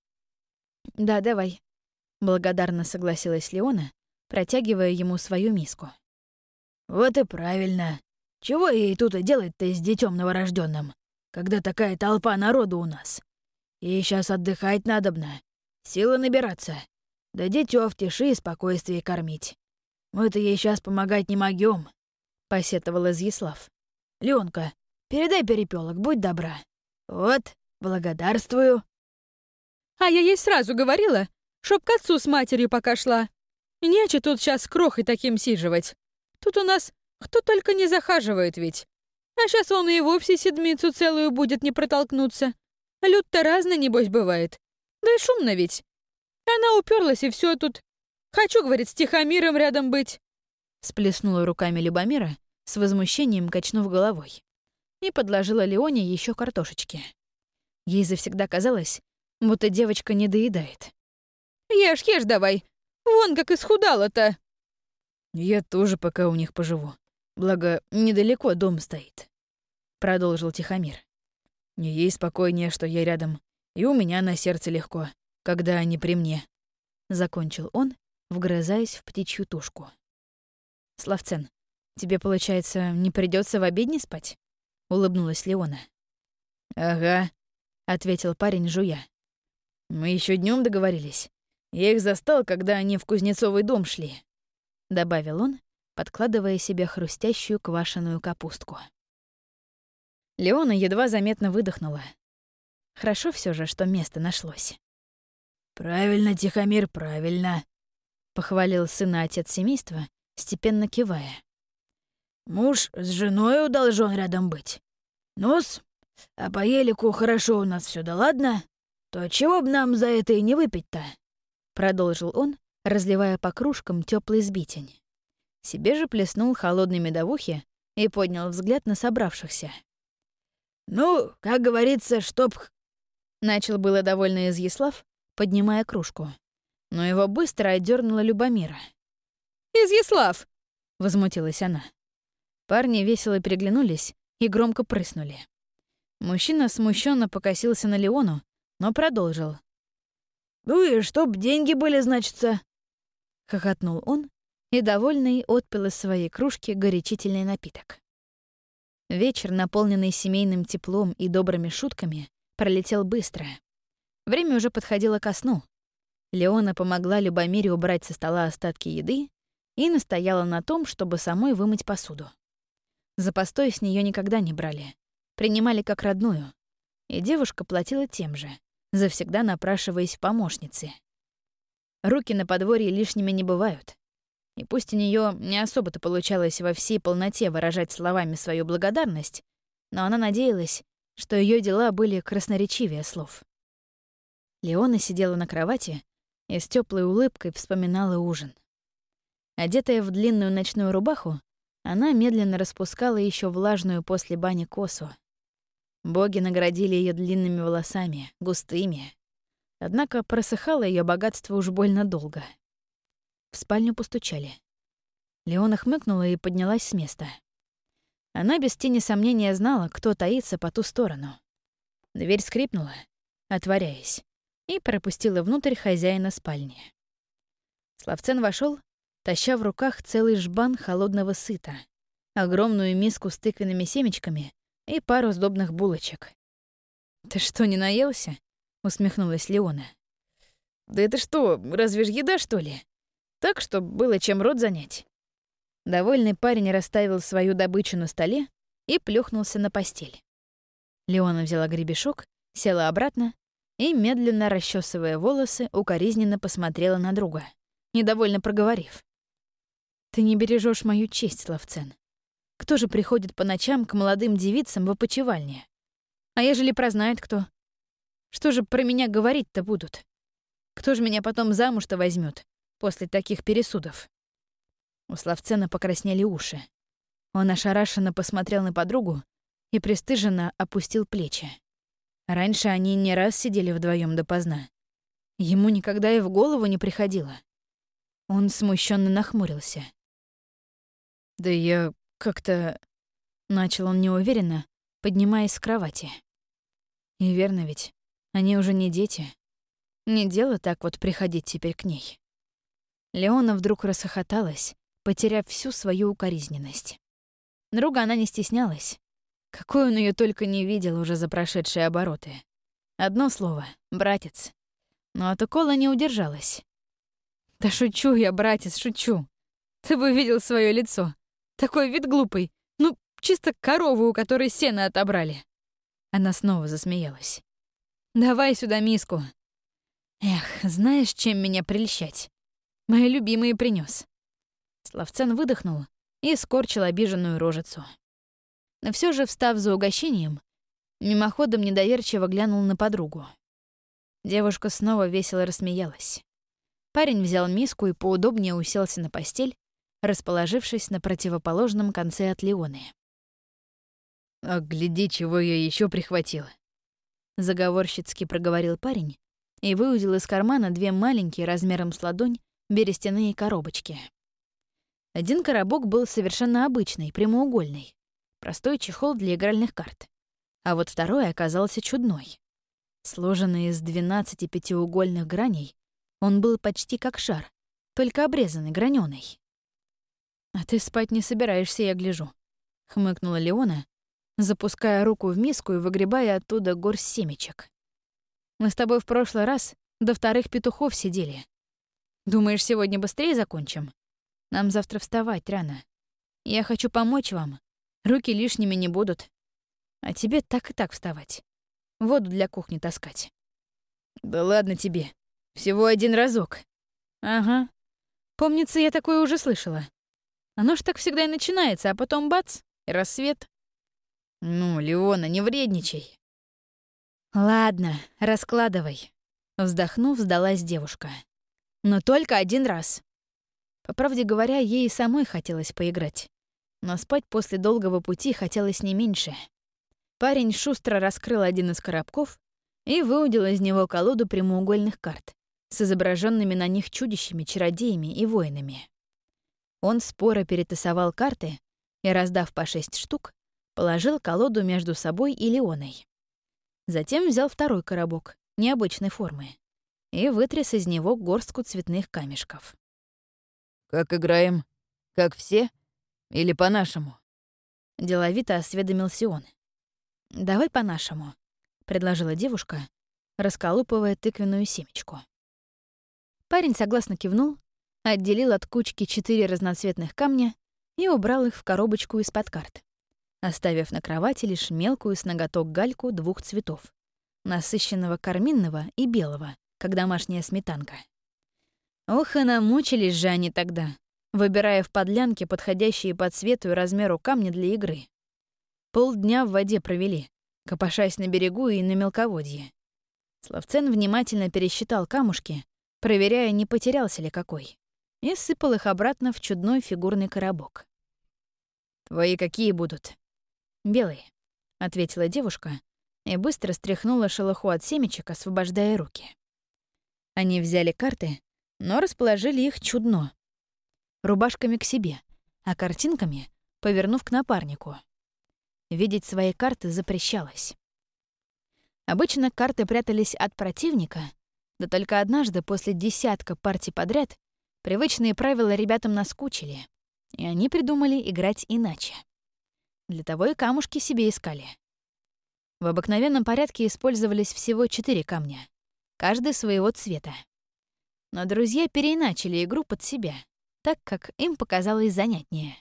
«Да, давай», — благодарно согласилась Леона, протягивая ему свою миску. «Вот и правильно. Чего ей тут и делать-то с детём новорождённым, когда такая толпа народу у нас? Ей сейчас отдыхать надобно, силы набираться, да дитё в тиши и спокойствии кормить. Мы-то ей сейчас помогать не могём», — посетовал Изъяслав. «Лёнка, передай перепёлок, будь добра. Вот, благодарствую». «А я ей сразу говорила, чтоб к отцу с матерью пока шла. Нече тут сейчас с крохой таким сиживать. Тут у нас кто только не захаживает ведь. А сейчас он и вовсе седмицу целую будет не протолкнуться. Люд-то разный, небось, бывает. Да и шумно ведь. Она уперлась и все тут. Хочу, говорит, с Тихомиром рядом быть». Сплеснула руками Любомира, с возмущением качнув головой, и подложила Леоне еще картошечки. Ей завсегда казалось, будто девочка не доедает. «Ешь, ешь давай. Вон как исхудала-то». «Я тоже пока у них поживу. Благо, недалеко дом стоит», — продолжил Тихомир. «И ей спокойнее, что я рядом, и у меня на сердце легко, когда они при мне», — закончил он, вгрызаясь в птичью тушку. «Славцен, тебе, получается, не придется в обедне спать?» — улыбнулась Леона. «Ага», — ответил парень, жуя. «Мы еще днем договорились. Я их застал, когда они в Кузнецовый дом шли», — добавил он, подкладывая себе хрустящую квашеную капустку. Леона едва заметно выдохнула. Хорошо все же, что место нашлось. «Правильно, Тихомир, правильно», — похвалил сына отец семейства, степенно кивая. «Муж с женой должен рядом быть. Ну-с, а по елику хорошо у нас все, да ладно? То чего б нам за это и не выпить-то?» — продолжил он, разливая по кружкам теплый сбитень. Себе же плеснул холодной медовухи и поднял взгляд на собравшихся. «Ну, как говорится, чтоб...» Начал было довольно Изъяслав, поднимая кружку, но его быстро отдернула Любомира. «Изъяслав!» — возмутилась она. Парни весело переглянулись и громко прыснули. Мужчина смущенно покосился на Леону, но продолжил. «Ну и чтоб деньги были, значится!» Хохотнул он и, довольный, отпил из своей кружки горячительный напиток. Вечер, наполненный семейным теплом и добрыми шутками, пролетел быстро. Время уже подходило ко сну. Леона помогла Любомире убрать со стола остатки еды и настояла на том, чтобы самой вымыть посуду. За постой с нее никогда не брали, принимали как родную, и девушка платила тем же, завсегда напрашиваясь в помощницы. Руки на подворье лишними не бывают. И пусть у нее не особо-то получалось во всей полноте выражать словами свою благодарность, но она надеялась, что ее дела были красноречивее слов. Леона сидела на кровати и с теплой улыбкой вспоминала ужин. Одетая в длинную ночную рубаху, она медленно распускала еще влажную после бани косу. Боги наградили ее длинными волосами, густыми. Однако просыхало ее богатство уж больно долго. В спальню постучали. Леона хмыкнула и поднялась с места. Она без тени сомнения знала, кто таится по ту сторону. Дверь скрипнула, отворяясь, и пропустила внутрь хозяина спальни. Славцен вошел, таща в руках целый жбан холодного сыта, огромную миску с тыквенными семечками и пару сдобных булочек. «Ты что, не наелся?» — усмехнулась Леона. «Да это что, разве ж еда, что ли? Так, чтобы было чем рот занять». Довольный парень расставил свою добычу на столе и плюхнулся на постель. Леона взяла гребешок, села обратно и, медленно расчесывая волосы, укоризненно посмотрела на друга, недовольно проговорив. «Ты не бережешь мою честь, Славцен. Кто же приходит по ночам к молодым девицам в опочивальне? А ежели прознает кто? Что же про меня говорить-то будут? Кто же меня потом замуж-то возьмет после таких пересудов?» У Славцена покраснели уши. Он ошарашенно посмотрел на подругу и пристыженно опустил плечи. Раньше они не раз сидели вдвоем допоздна. Ему никогда и в голову не приходило. Он смущенно нахмурился. «Да я как-то...» — начал он неуверенно, поднимаясь с кровати. И верно ведь, они уже не дети. Не дело так вот приходить теперь к ней. Леона вдруг расхохоталась, потеряв всю свою укоризненность. Друга она не стеснялась. Какой он ее только не видел уже за прошедшие обороты. Одно слово — братец. Но от укола не удержалась. «Да шучу я, братец, шучу. Ты бы видел свое лицо. Такой вид глупый. Ну, чисто корову, у которой сено отобрали». Она снова засмеялась. «Давай сюда миску». «Эх, знаешь, чем меня прельщать? Мои любимые принес. Славцен выдохнул и скорчил обиженную рожицу. Но все же, встав за угощением, мимоходом недоверчиво глянул на подругу. Девушка снова весело рассмеялась. Парень взял миску и поудобнее уселся на постель, расположившись на противоположном конце от Леоны. «А гляди, чего я еще прихватил!» Заговорщицки проговорил парень и выудил из кармана две маленькие размером с ладонь берестяные коробочки. Один коробок был совершенно обычный, прямоугольный, простой чехол для игральных карт, а вот второй оказался чудной. Сложенный из двенадцати пятиугольных граней, он был почти как шар, только обрезанный, граненый. «А ты спать не собираешься, я гляжу», — хмыкнула Леона, запуская руку в миску и выгребая оттуда горсть семечек. «Мы с тобой в прошлый раз до вторых петухов сидели. Думаешь, сегодня быстрее закончим? Нам завтра вставать рано. Я хочу помочь вам. Руки лишними не будут. А тебе так и так вставать. Воду для кухни таскать». «Да ладно тебе. Всего один разок». «Ага. Помнится, я такое уже слышала. Оно ж так всегда и начинается, а потом бац, и рассвет». «Ну, Леона, не вредничай». «Ладно, раскладывай», — вздохнув, сдалась девушка. «Но только один раз». По правде говоря, ей и самой хотелось поиграть. Но спать после долгого пути хотелось не меньше. Парень шустро раскрыл один из коробков и выудил из него колоду прямоугольных карт с изображенными на них чудищами, чародеями и воинами. Он споро перетасовал карты и, раздав по шесть штук, положил колоду между собой и Леоной. Затем взял второй коробок, необычной формы, и вытряс из него горстку цветных камешков. «Как играем? Как все? Или по-нашему?» Деловито осведомился он. «Давай по-нашему», — предложила девушка, расколупывая тыквенную семечку. Парень согласно кивнул, отделил от кучки четыре разноцветных камня и убрал их в коробочку из-под карт, оставив на кровати лишь мелкую с ноготок гальку двух цветов — насыщенного карминного и белого, как домашняя сметанка. Ох, и намучились же они тогда, выбирая в подлянке подходящие по цвету и размеру камни для игры. Полдня в воде провели, копошась на берегу и на мелководье. Славцен внимательно пересчитал камушки, проверяя, не потерялся ли какой, и сыпал их обратно в чудной фигурный коробок. «Твои какие будут?» «Белые», — ответила девушка и быстро стряхнула шелуху от семечек, освобождая руки. Они взяли карты, но расположили их чудно. Рубашками к себе, а картинками повернув к напарнику. Видеть свои карты запрещалось. Обычно карты прятались от противника, да только однажды после десятка партий подряд привычные правила ребятам наскучили, и они придумали играть иначе. Для того и камушки себе искали. В обыкновенном порядке использовались всего четыре камня, каждый своего цвета. Но друзья переиначили игру под себя, так как им показалось занятнее.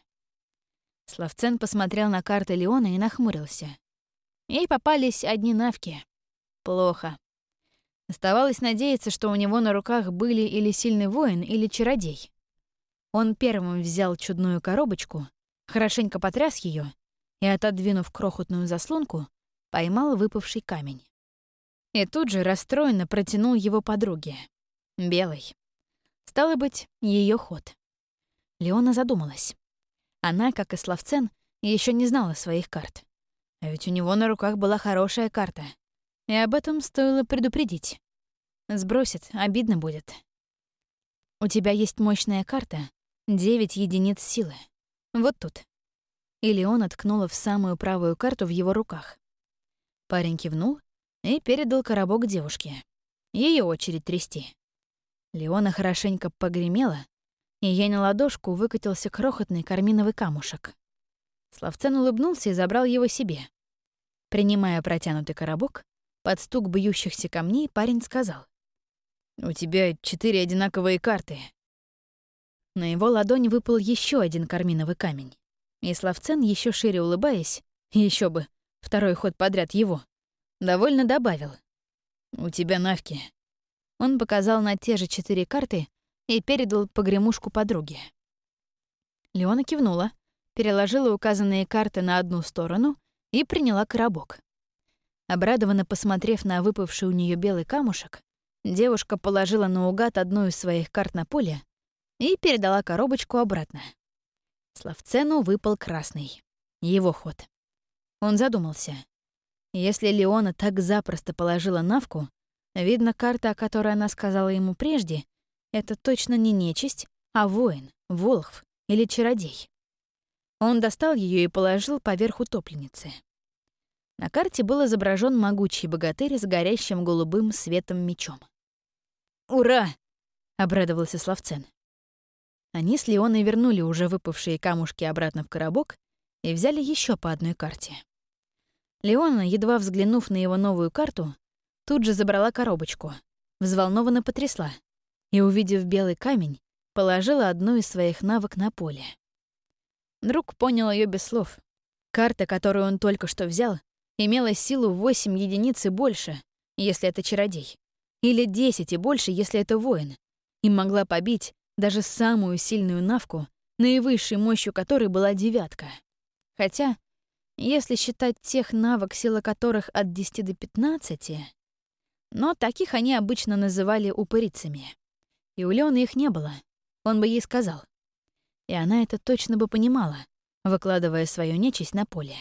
Славцен посмотрел на карты Леона и нахмурился. Ей попались одни навки. Плохо. Оставалось надеяться, что у него на руках были или сильный воин, или чародей. Он первым взял чудную коробочку, хорошенько потряс ее и, отодвинув крохотную заслонку, поймал выпавший камень. И тут же расстроенно протянул его подруге. Белый. Стало быть, ее ход. Леона задумалась. Она, как и Славцен, еще не знала своих карт. А ведь у него на руках была хорошая карта. И об этом стоило предупредить. Сбросит, обидно будет. У тебя есть мощная карта, девять единиц силы. Вот тут. И Леона ткнула в самую правую карту в его руках. Парень кивнул и передал коробок девушке. Ее очередь трясти. Леона хорошенько погремела, и ей на ладошку выкатился крохотный карминовый камушек. Славцен улыбнулся и забрал его себе. Принимая протянутый коробок, под стук бьющихся камней парень сказал: «У тебя четыре одинаковые карты». На его ладонь выпал еще один карминовый камень. И Славцен, еще шире улыбаясь, еще бы, второй ход подряд его, довольно добавил: «У тебя навки». Он показал на те же четыре карты и передал погремушку подруге. Леона кивнула, переложила указанные карты на одну сторону и приняла коробок. Обрадованно посмотрев на выпавший у нее белый камушек, девушка положила наугад одну из своих карт на поле и передала коробочку обратно. Славцену выпал красный. Его ход. Он задумался. Если Леона так запросто положила навку, видно, карта, о которой она сказала ему прежде, это точно не нечисть, а воин, волхв или чародей. Он достал ее и положил поверх утопленницы. На карте был изображен могучий богатырь с горящим голубым светом мечом. «Ура!» — обрадовался Славцен. Они с Леоной вернули уже выпавшие камушки обратно в коробок и взяли еще по одной карте. Леона, едва взглянув на его новую карту, тут же забрала коробочку, взволнованно потрясла и, увидев белый камень, положила одну из своих навык на поле. Друг понял ее без слов. Карта, которую он только что взял, имела силу в восемь единиц и больше, если это чародей, или десять и больше, если это воин, и могла побить даже самую сильную навку, наивысшей мощью которой была девятка. Хотя, если считать тех навык, сила которых от десяти до пятнадцати, но таких они обычно называли упырицами. И у Леоны их не было, он бы ей сказал. И она это точно бы понимала, выкладывая свою нечисть на поле.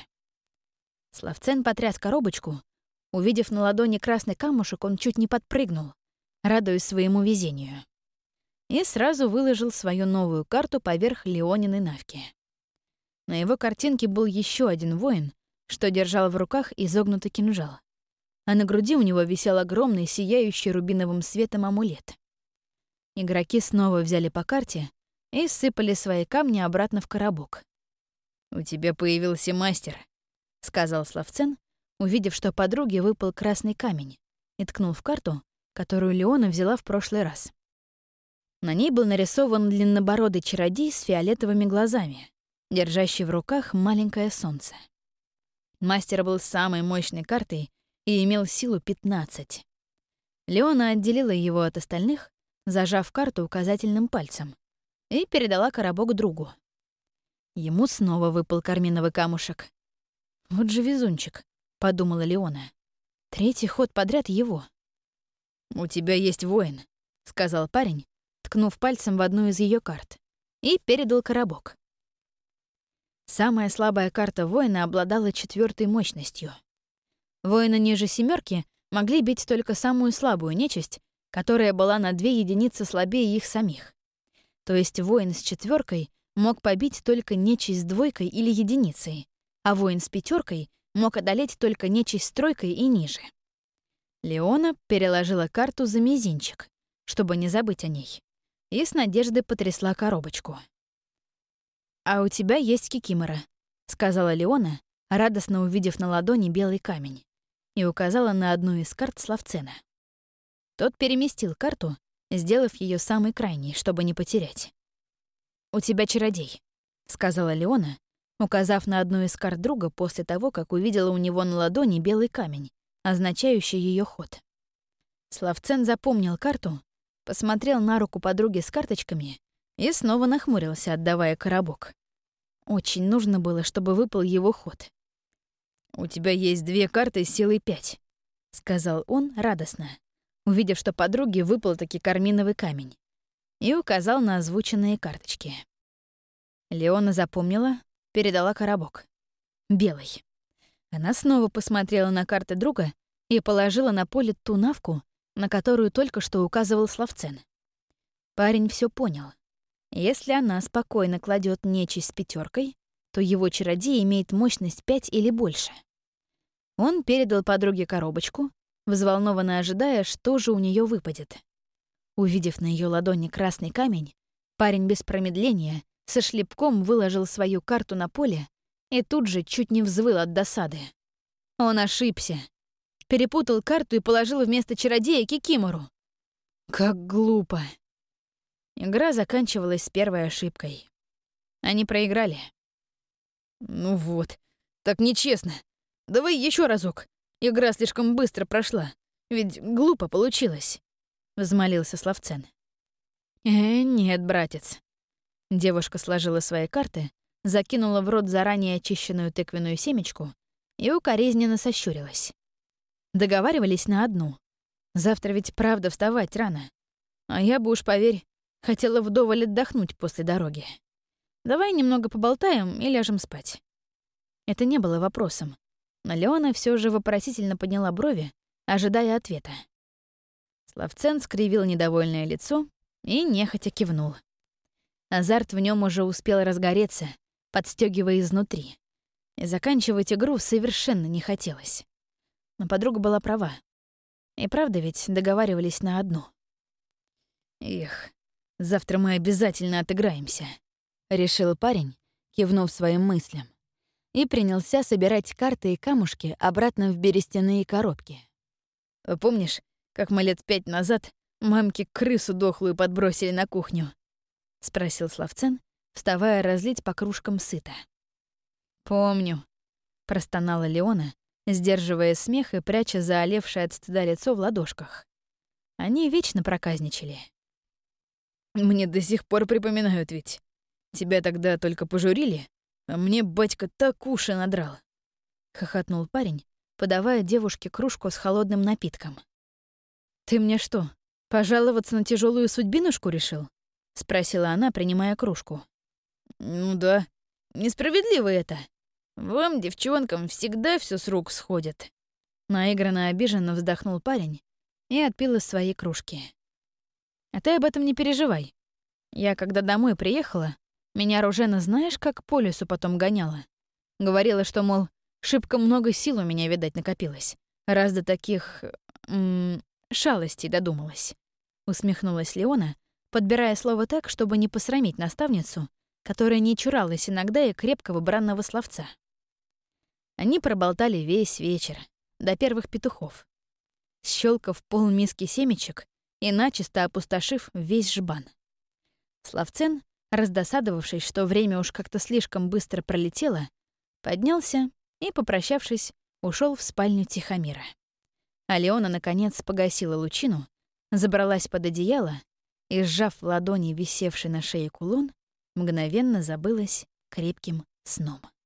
Славцен потряс коробочку. Увидев на ладони красный камушек, он чуть не подпрыгнул, радуясь своему везению. И сразу выложил свою новую карту поверх Леониной навки. На его картинке был еще один воин, что держал в руках изогнутый кинжал, а на груди у него висел огромный, сияющий рубиновым светом амулет. Игроки снова взяли по карте и сыпали свои камни обратно в коробок. «У тебя появился мастер», — сказал Славцен, увидев, что подруге выпал красный камень, и ткнул в карту, которую Леона взяла в прошлый раз. На ней был нарисован длиннобородый чародей с фиолетовыми глазами, держащий в руках маленькое солнце. Мастер был самой мощной картой и имел силу пятнадцать. Леона отделила его от остальных, зажав карту указательным пальцем, и передала коробок другу. Ему снова выпал карминовый камушек. «Вот же везунчик», — подумала Леона. «Третий ход подряд его». «У тебя есть воин», — сказал парень, ткнув пальцем в одну из ее карт, и передал коробок. Самая слабая карта воина обладала четвертой мощностью. Воины ниже семерки могли бить только самую слабую нечисть, которая была на две единицы слабее их самих. То есть воин с четверкой мог побить только нечисть с двойкой или единицей, а воин с пятеркой мог одолеть только нечисть с тройкой и ниже. Леона переложила карту за мизинчик, чтобы не забыть о ней, и с надеждой потрясла коробочку. «А у тебя есть кикимора», — сказала Леона, радостно увидев на ладони белый камень, и указала на одну из карт Славцена. Тот переместил карту, сделав ее самой крайней, чтобы не потерять. «У тебя чародей», — сказала Леона, указав на одну из карт друга после того, как увидела у него на ладони белый камень, означающий ее ход. Славцен запомнил карту, посмотрел на руку подруги с карточками и снова нахмурился, отдавая коробок. Очень нужно было, чтобы выпал его ход. «У тебя есть две карты с силой пять», — сказал он радостно, увидев, что подруге выпал таки карминовый камень, и указал на озвученные карточки. Леона запомнила, передала коробок. Белый. Она снова посмотрела на карты друга и положила на поле ту навку, на которую только что указывал Славцен. Парень все понял. Если она спокойно кладет нечисть с пятеркой, то его чародей имеет мощность пять или больше. Он передал подруге коробочку, взволнованно ожидая, что же у нее выпадет. Увидев на ее ладони красный камень, парень без промедления со шлепком выложил свою карту на поле и тут же чуть не взвыл от досады. Он ошибся. Перепутал карту и положил вместо чародея кикимору. Как глупо. Игра заканчивалась с первой ошибкой. Они проиграли. «Ну вот, так нечестно. Давай еще разок. Игра слишком быстро прошла, ведь глупо получилось», — взмолился Славцен. «Э, нет, братец». Девушка сложила свои карты, закинула в рот заранее очищенную тыквенную семечку и укоризненно сощурилась. Договаривались на одну. Завтра ведь правда вставать рано. А я бы уж, поверь, хотела вдоволь отдохнуть после дороги. Давай немного поболтаем и ляжем спать. Это не было вопросом, но Леона все же вопросительно подняла брови, ожидая ответа. Славцен скривил недовольное лицо и нехотя кивнул. Азарт в нем уже успел разгореться, подстегивая изнутри. И заканчивать игру совершенно не хотелось. Но подруга была права. И правда ведь договаривались на одну. «Эх, завтра мы обязательно отыграемся», — решил парень, кивнув своим мыслям, и принялся собирать карты и камушки обратно в берестяные коробки. «Помнишь, как мы лет пять назад мамке крысу дохлую подбросили на кухню?» — спросил Славцен, вставая разлить по кружкам сыта. «Помню», — простонала Леона, сдерживая смех и пряча заолевшее от стыда лицо в ладошках. Они вечно проказничали. «Мне до сих пор припоминают ведь. Тебя тогда только пожурили, а мне батька так уши надрал», — хохотнул парень, подавая девушке кружку с холодным напитком. «Ты мне что, пожаловаться на тяжелую судьбинушку решил?» — спросила она, принимая кружку. «Ну да. Несправедливо это. Вам, девчонкам, всегда все с рук сходит». Наигранно обиженно вздохнул парень и отпил из своей кружки. «А ты об этом не переживай. Я, когда домой приехала, Меня Ружена знаешь, как по лесу потом гоняла? Говорила, что, мол, шибко много сил у меня, видать, накопилось. Раз до таких... М- шалостей додумалась. Усмехнулась Леона, подбирая слово так, чтобы не посрамить наставницу, которая не чуралась иногда и крепкого бранного словца. Они проболтали весь вечер, до первых петухов, щелкав полмиски семечек и начисто опустошив весь жбан. Славцен, раздосадовавшись, что время уж как-то слишком быстро пролетело, поднялся и, попрощавшись, ушел в спальню Тихомира. А Леона, наконец, погасила лучину, забралась под одеяло и, сжав в ладони висевший на шее кулон, мгновенно забылась крепким сном.